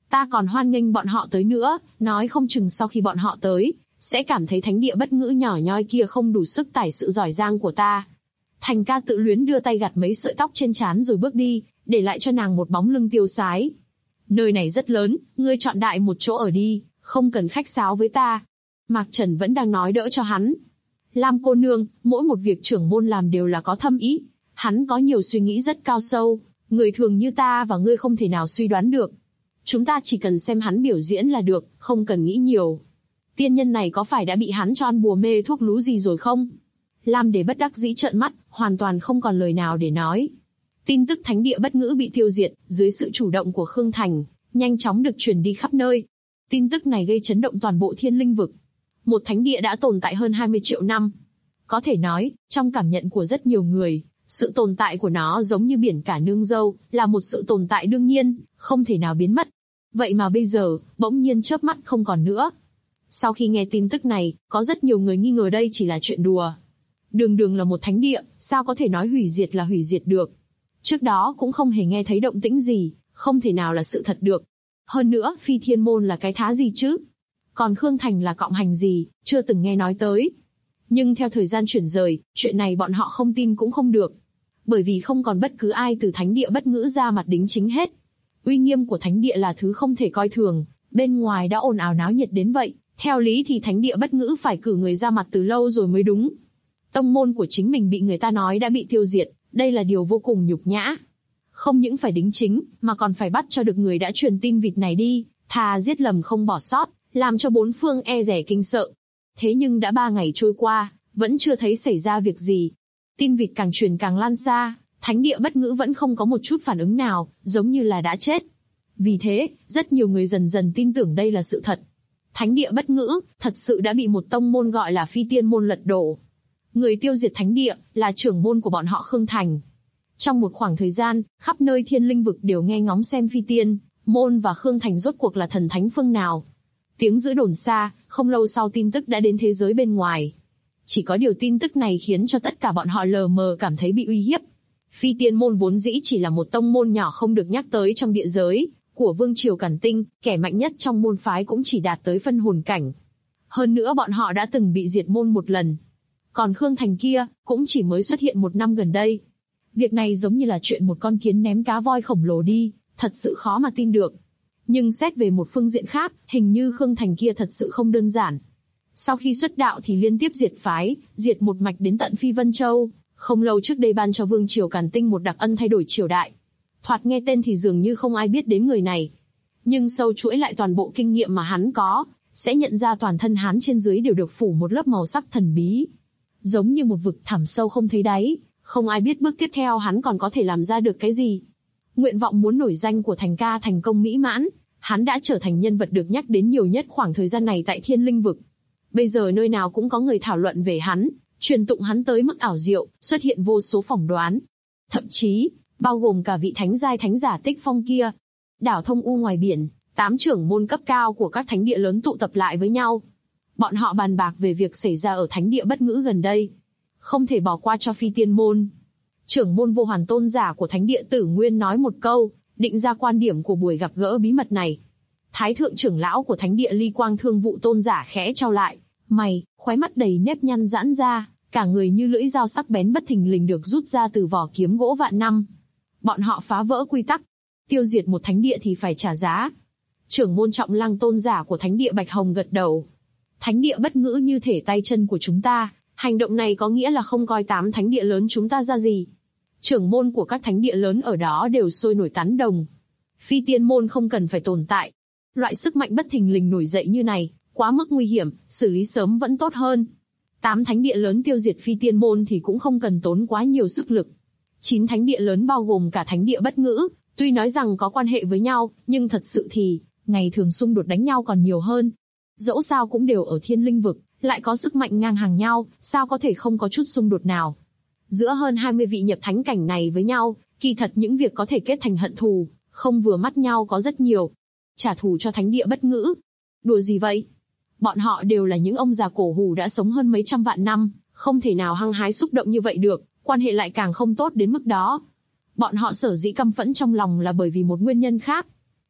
Ta còn hoan nghênh bọn họ tới nữa, nói không chừng sau khi bọn họ tới, sẽ cảm thấy thánh địa bất ngữ nhỏ nhoi kia không đủ sức tải sự giỏi giang của ta. Thành ca tự luyến đưa tay gặt mấy sợi tóc trên trán rồi bước đi, để lại cho nàng một bóng lưng tiêu sái. Nơi này rất lớn, ngươi chọn đại một chỗ ở đi, không cần khách sáo với ta. Mạc Trần vẫn đang nói đỡ cho hắn. Lam cô nương, mỗi một việc trưởng môn làm đều là có thâm ý. Hắn có nhiều suy nghĩ rất cao sâu, người thường như ta và ngươi không thể nào suy đoán được. Chúng ta chỉ cần xem hắn biểu diễn là được, không cần nghĩ nhiều. Tiên nhân này có phải đã bị hắn cho ăn bùa mê thuốc lú gì rồi không? Lam Đế bất đắc dĩ trợn mắt, hoàn toàn không còn lời nào để nói. Tin tức thánh địa bất ngữ bị tiêu diệt, dưới sự chủ động của Khương Thành, nhanh chóng được truyền đi khắp nơi. Tin tức này gây chấn động toàn bộ Thiên Linh vực. Một thánh địa đã tồn tại hơn 20 triệu năm. Có thể nói, trong cảm nhận của rất nhiều người, sự tồn tại của nó giống như biển cả nương dâu, là một sự tồn tại đương nhiên, không thể nào biến mất. Vậy mà bây giờ, bỗng nhiên chớp mắt không còn nữa. Sau khi nghe tin tức này, có rất nhiều người nghi ngờ đây chỉ là chuyện đùa. Đường đường là một thánh địa, sao có thể nói hủy diệt là hủy diệt được. Trước đó cũng không hề nghe thấy động tĩnh gì, không thể nào là sự thật được. Hơn nữa, Phi Thiên Môn là cái thá gì chứ? Còn Khương Thành là cọng hành gì, chưa từng nghe nói tới. Nhưng theo thời gian chuyển rời, chuyện này bọn họ không tin cũng không được. Bởi vì không còn bất cứ ai từ thánh địa bất ngữ ra mặt đính chính hết. Uy nghiêm của thánh địa là thứ không thể coi thường, bên ngoài đã ồn ào náo nhiệt đến vậy, theo lý thì thánh địa bất ngữ phải cử người ra mặt từ lâu rồi mới đúng. Tông môn của chính mình bị người ta nói đã bị tiêu diệt, đây là điều vô cùng nhục nhã. Không những phải đính chính, mà còn phải bắt cho được người đã truyền tin vịt này đi, thà giết lầm không bỏ sót, làm cho bốn phương e dè kinh sợ. Thế nhưng đã 3 ngày trôi qua, vẫn chưa thấy xảy ra việc gì. Tin vịt càng truyền càng lan xa, thánh địa bất ngữ vẫn không có một chút phản ứng nào, giống như là đã chết. Vì thế, rất nhiều người dần dần tin tưởng đây là sự thật. Thánh địa bất ngữ, thật sự đã bị một tông môn gọi là Phi Tiên Môn lật đổ. Người tiêu diệt thánh địa, là trưởng môn của bọn họ Khương Thành. Trong một khoảng thời gian, khắp nơi Thiên Linh vực đều nghe ngóng xem Phi Tiên Môn và Khương Thành rốt cuộc là thần thánh phương nào. Tiếng dữ đồn xa, không lâu sau tin tức đã đến thế giới bên ngoài. Chỉ có điều tin tức này khiến cho tất cả bọn họ lờ mờ cảm thấy bị uy hiếp. Phi Tiên Môn vốn dĩ chỉ là một tông môn nhỏ không được nhắc tới trong địa giới của Vương Triều Càn Tinh, kẻ mạnh nhất trong môn phái cũng chỉ đạt tới phân hồn cảnh. Hơn nữa bọn họ đã từng bị diệt môn một lần. Còn Khương Thành kia, cũng chỉ mới xuất hiện 1 năm gần đây. Việc này giống như là chuyện một con kiến ném cá voi khổng lồ đi, thật sự khó mà tin được. Nhưng xét về một phương diện khác, hình như Khương Thành kia thật sự không đơn giản. Sau khi xuất đạo thì liên tiếp diệt phái, diệt một mạch đến tận Phi Vân Châu, không lâu trước đây ban cho Vương Triều Càn Tinh một đặc ân thay đổi triều đại. Thoạt nghe tên thì dường như không ai biết đến người này. Nhưng sâu chuỗi lại toàn bộ kinh nghiệm mà hắn có, sẽ nhận ra toàn thân hắn trên dưới đều được phủ một lớp màu sắc thần bí. Giống như một vực thẳm sâu không thấy đáy, không ai biết bước tiếp theo hắn còn có thể làm ra được cái gì. Nguyện vọng muốn nổi danh của Thành ca thành công mỹ mãn, hắn đã trở thành nhân vật được nhắc đến nhiều nhất khoảng thời gian này tại Thiên Linh vực. Bây giờ nơi nào cũng có người thảo luận về hắn, truyền tụng hắn tới mức ảo diệu, xuất hiện vô số phỏng đoán. Thậm chí, bao gồm cả vị thánh giai thánh giả Tích Phong kia. Đảo Thông U ngoài biển, 8 trưởng môn cấp cao của các thánh địa lớn tụ tập lại với nhau. Bọn họ bàn bạc về việc xảy ra ở thánh địa bất ngữ gần đây. Không thể bỏ qua cho Phi Tiên Môn. Trưởng môn Vô Hoàn tôn giả của thánh địa Tử Nguyên nói một câu, định ra quan điểm của buổi gặp gỡ bí mật này. Thái thượng trưởng lão của thánh địa Ly Quang Thương Vụ tôn giả khẽ trao lại, mày, khóe mắt đầy nếp nhăn giãn ra, cả người như lưỡi dao sắc bén bất thình lình được rút ra từ vỏ kiếm gỗ vạn năm. Bọn họ phá vỡ quy tắc, tiêu diệt một thánh địa thì phải trả giá. Trưởng môn Trọng Lăng tôn giả của thánh địa Bạch Hồng gật đầu. Thánh địa bất ngữ như thể tay chân của chúng ta, hành động này có nghĩa là không coi 8 thánh địa lớn chúng ta ra gì. Trưởng môn của các thánh địa lớn ở đó đều sôi nổi tán đồng. Phi Tiên Môn không cần phải tồn tại. Loại sức mạnh bất thình lình nổi dậy như này, quá mức nguy hiểm, xử lý sớm vẫn tốt hơn. 8 thánh địa lớn tiêu diệt Phi Tiên Môn thì cũng không cần tốn quá nhiều sức lực. 9 thánh địa lớn bao gồm cả thánh địa bất ngữ, tuy nói rằng có quan hệ với nhau, nhưng thật sự thì, ngày thường xung đột đánh nhau còn nhiều hơn. Dẫu sao cũng đều ở Thiên Linh vực, lại có sức mạnh ngang hàng nhau, sao có thể không có chút xung đột nào. Giữa hơn 20 vị nhập thánh cảnh này với nhau, kỳ thật những việc có thể kết thành hận thù, không vừa mắt nhau có rất nhiều. Trả thù cho thánh địa bất ngữ. Đùa gì vậy? Bọn họ đều là những ông già cổ hủ đã sống hơn mấy trăm vạn năm, không thể nào hăng hái xúc động như vậy được, quan hệ lại càng không tốt đến mức đó. Bọn họ sở dĩ căm phẫn trong lòng là bởi vì một nguyên nhân khác.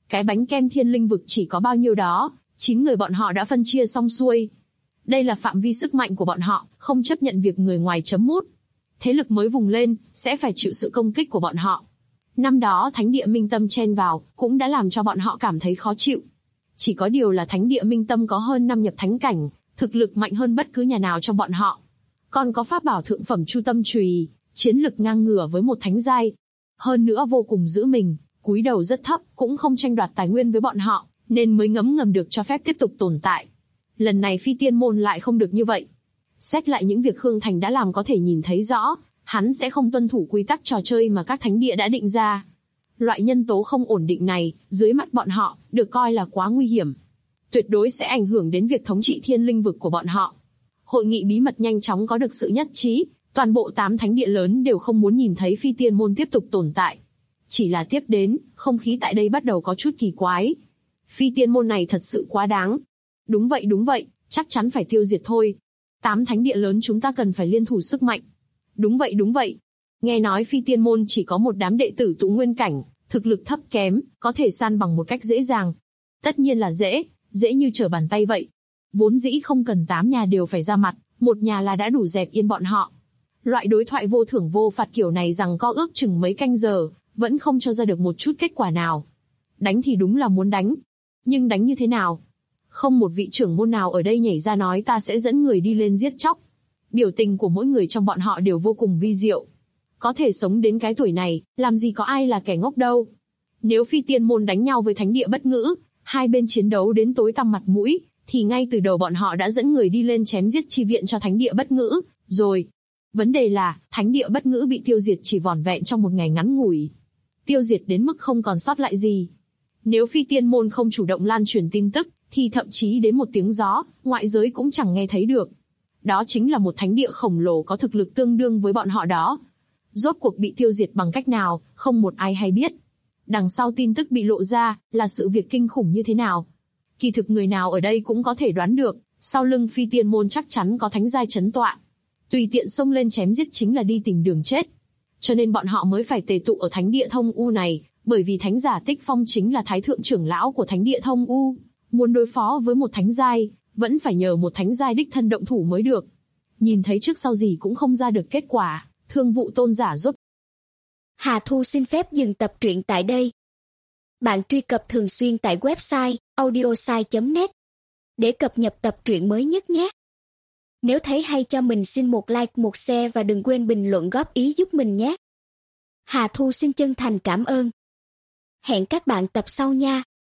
Cái bánh kem thiên linh vực chỉ có bao nhiêu đó, 9 người bọn họ đã phân chia xong xuôi. Đây là phạm vi sức mạnh của bọn họ, không chấp nhận việc người ngoài chấm mút. Thế lực mới vùng lên, sẽ phải chịu sự công kích của bọn họ. Năm đó thánh địa Minh Tâm chen vào, cũng đã làm cho bọn họ cảm thấy khó chịu. Chỉ có điều là thánh địa Minh Tâm có hơn 5 nhập thánh cảnh, thực lực mạnh hơn bất cứ nhà nào trong bọn họ. Còn có pháp bảo thượng phẩm Chu Tâm Chùy, chiến lực ngang ngửa với một thánh giai. Hơn nữa vô cùng giữ mình, cúi đầu rất thấp, cũng không tranh đoạt tài nguyên với bọn họ, nên mới ngấm ngầm được cho phép tiếp tục tồn tại. Lần này Phi Tiên Môn lại không được như vậy. Xét lại những việc Khương Thành đã làm có thể nhìn thấy rõ, hắn sẽ không tuân thủ quy tắc trò chơi mà các thánh địa đã định ra. Loại nhân tố không ổn định này, dưới mắt bọn họ, được coi là quá nguy hiểm. Tuyệt đối sẽ ảnh hưởng đến việc thống trị thiên linh vực của bọn họ. Hội nghị bí mật nhanh chóng có được sự nhất trí, toàn bộ 8 thánh địa lớn đều không muốn nhìn thấy Phi Tiên Môn tiếp tục tồn tại. Chỉ là tiếp đến, không khí tại đây bắt đầu có chút kỳ quái. Phi Tiên Môn này thật sự quá đáng. Đúng vậy, chắc chắn phải tiêu diệt thôi. 8 thánh địa lớn chúng ta cần phải liên thủ sức mạnh. Đúng vậy. Nghe nói Phi Tiên Môn chỉ có một đám đệ tử tụ nguyên cảnh, thực lực thấp kém, có thể san bằng một cách dễ dàng. Tất nhiên là dễ như trở bàn tay vậy. Vốn dĩ không cần 8 nhà đều phải ra mặt, một nhà là đã đủ dẹp yên bọn họ. Loại đối thoại vô thưởng vô phạt kiểu này rằng có ước chừng mấy canh giờ, vẫn không cho ra được một chút kết quả nào. Đánh thì đúng là muốn đánh. Nhưng đánh như thế nào? Không một vị trưởng môn nào ở đây nhảy ra nói ta sẽ dẫn người đi lên giết chóc. Biểu tình của mỗi người trong bọn họ đều vô cùng vi diệu. Có thể sống đến cái tuổi này, làm gì có ai là kẻ ngốc đâu. Nếu Phi Tiên Môn đánh nhau với thánh địa Bất Ngữ, hai bên chiến đấu đến tối tăm mặt mũi, thì ngay từ đầu bọn họ đã dẫn người đi lên chém giết chi viện cho thánh địa Bất Ngữ, rồi. Vấn đề là, thánh địa Bất Ngữ bị tiêu diệt chỉ vỏn vẹn trong một ngày ngắn ngủi. Tiêu diệt đến mức không còn sót lại gì. Nếu Phi Tiên Môn không chủ động lan truyền tin tức, thì thậm chí đến một tiếng gió, ngoại giới cũng chẳng nghe thấy được. Đó chính là một thánh địa khổng lồ có thực lực tương đương với bọn họ đó. Rốt cuộc bị tiêu diệt bằng cách nào, không một ai hay biết. Đằng sau tin tức bị lộ ra, là sự việc kinh khủng như thế nào. Kỳ thực người nào ở đây cũng có thể đoán được, sau lưng Phi Tiên Môn chắc chắn có thánh giai trấn tọa. Tùy tiện xông lên chém giết chính là đi tìm đường chết. Cho nên bọn họ mới phải tề tụ ở thánh địa Thông U này, bởi vì thánh giả Tích Phong chính là thái thượng trưởng lão của thánh địa Thông U. Muốn đối phó với một thánh giai, vẫn phải nhờ một thánh giai đích thân động thủ mới được. Nhìn thấy trước sau gì cũng không ra được kết quả, Thương Vụ Tôn giả rốt. Hà Thu xin phép dừng tập truyện tại đây. Bạn truy cập thường xuyên tại website audiosai.net để cập nhật tập truyện mới nhất nhé. Nếu thấy hay cho mình xin một like, một share và đừng quên bình luận góp ý giúp mình nhé. Hà Thu xin chân thành cảm ơn. Hẹn các bạn tập sau nha.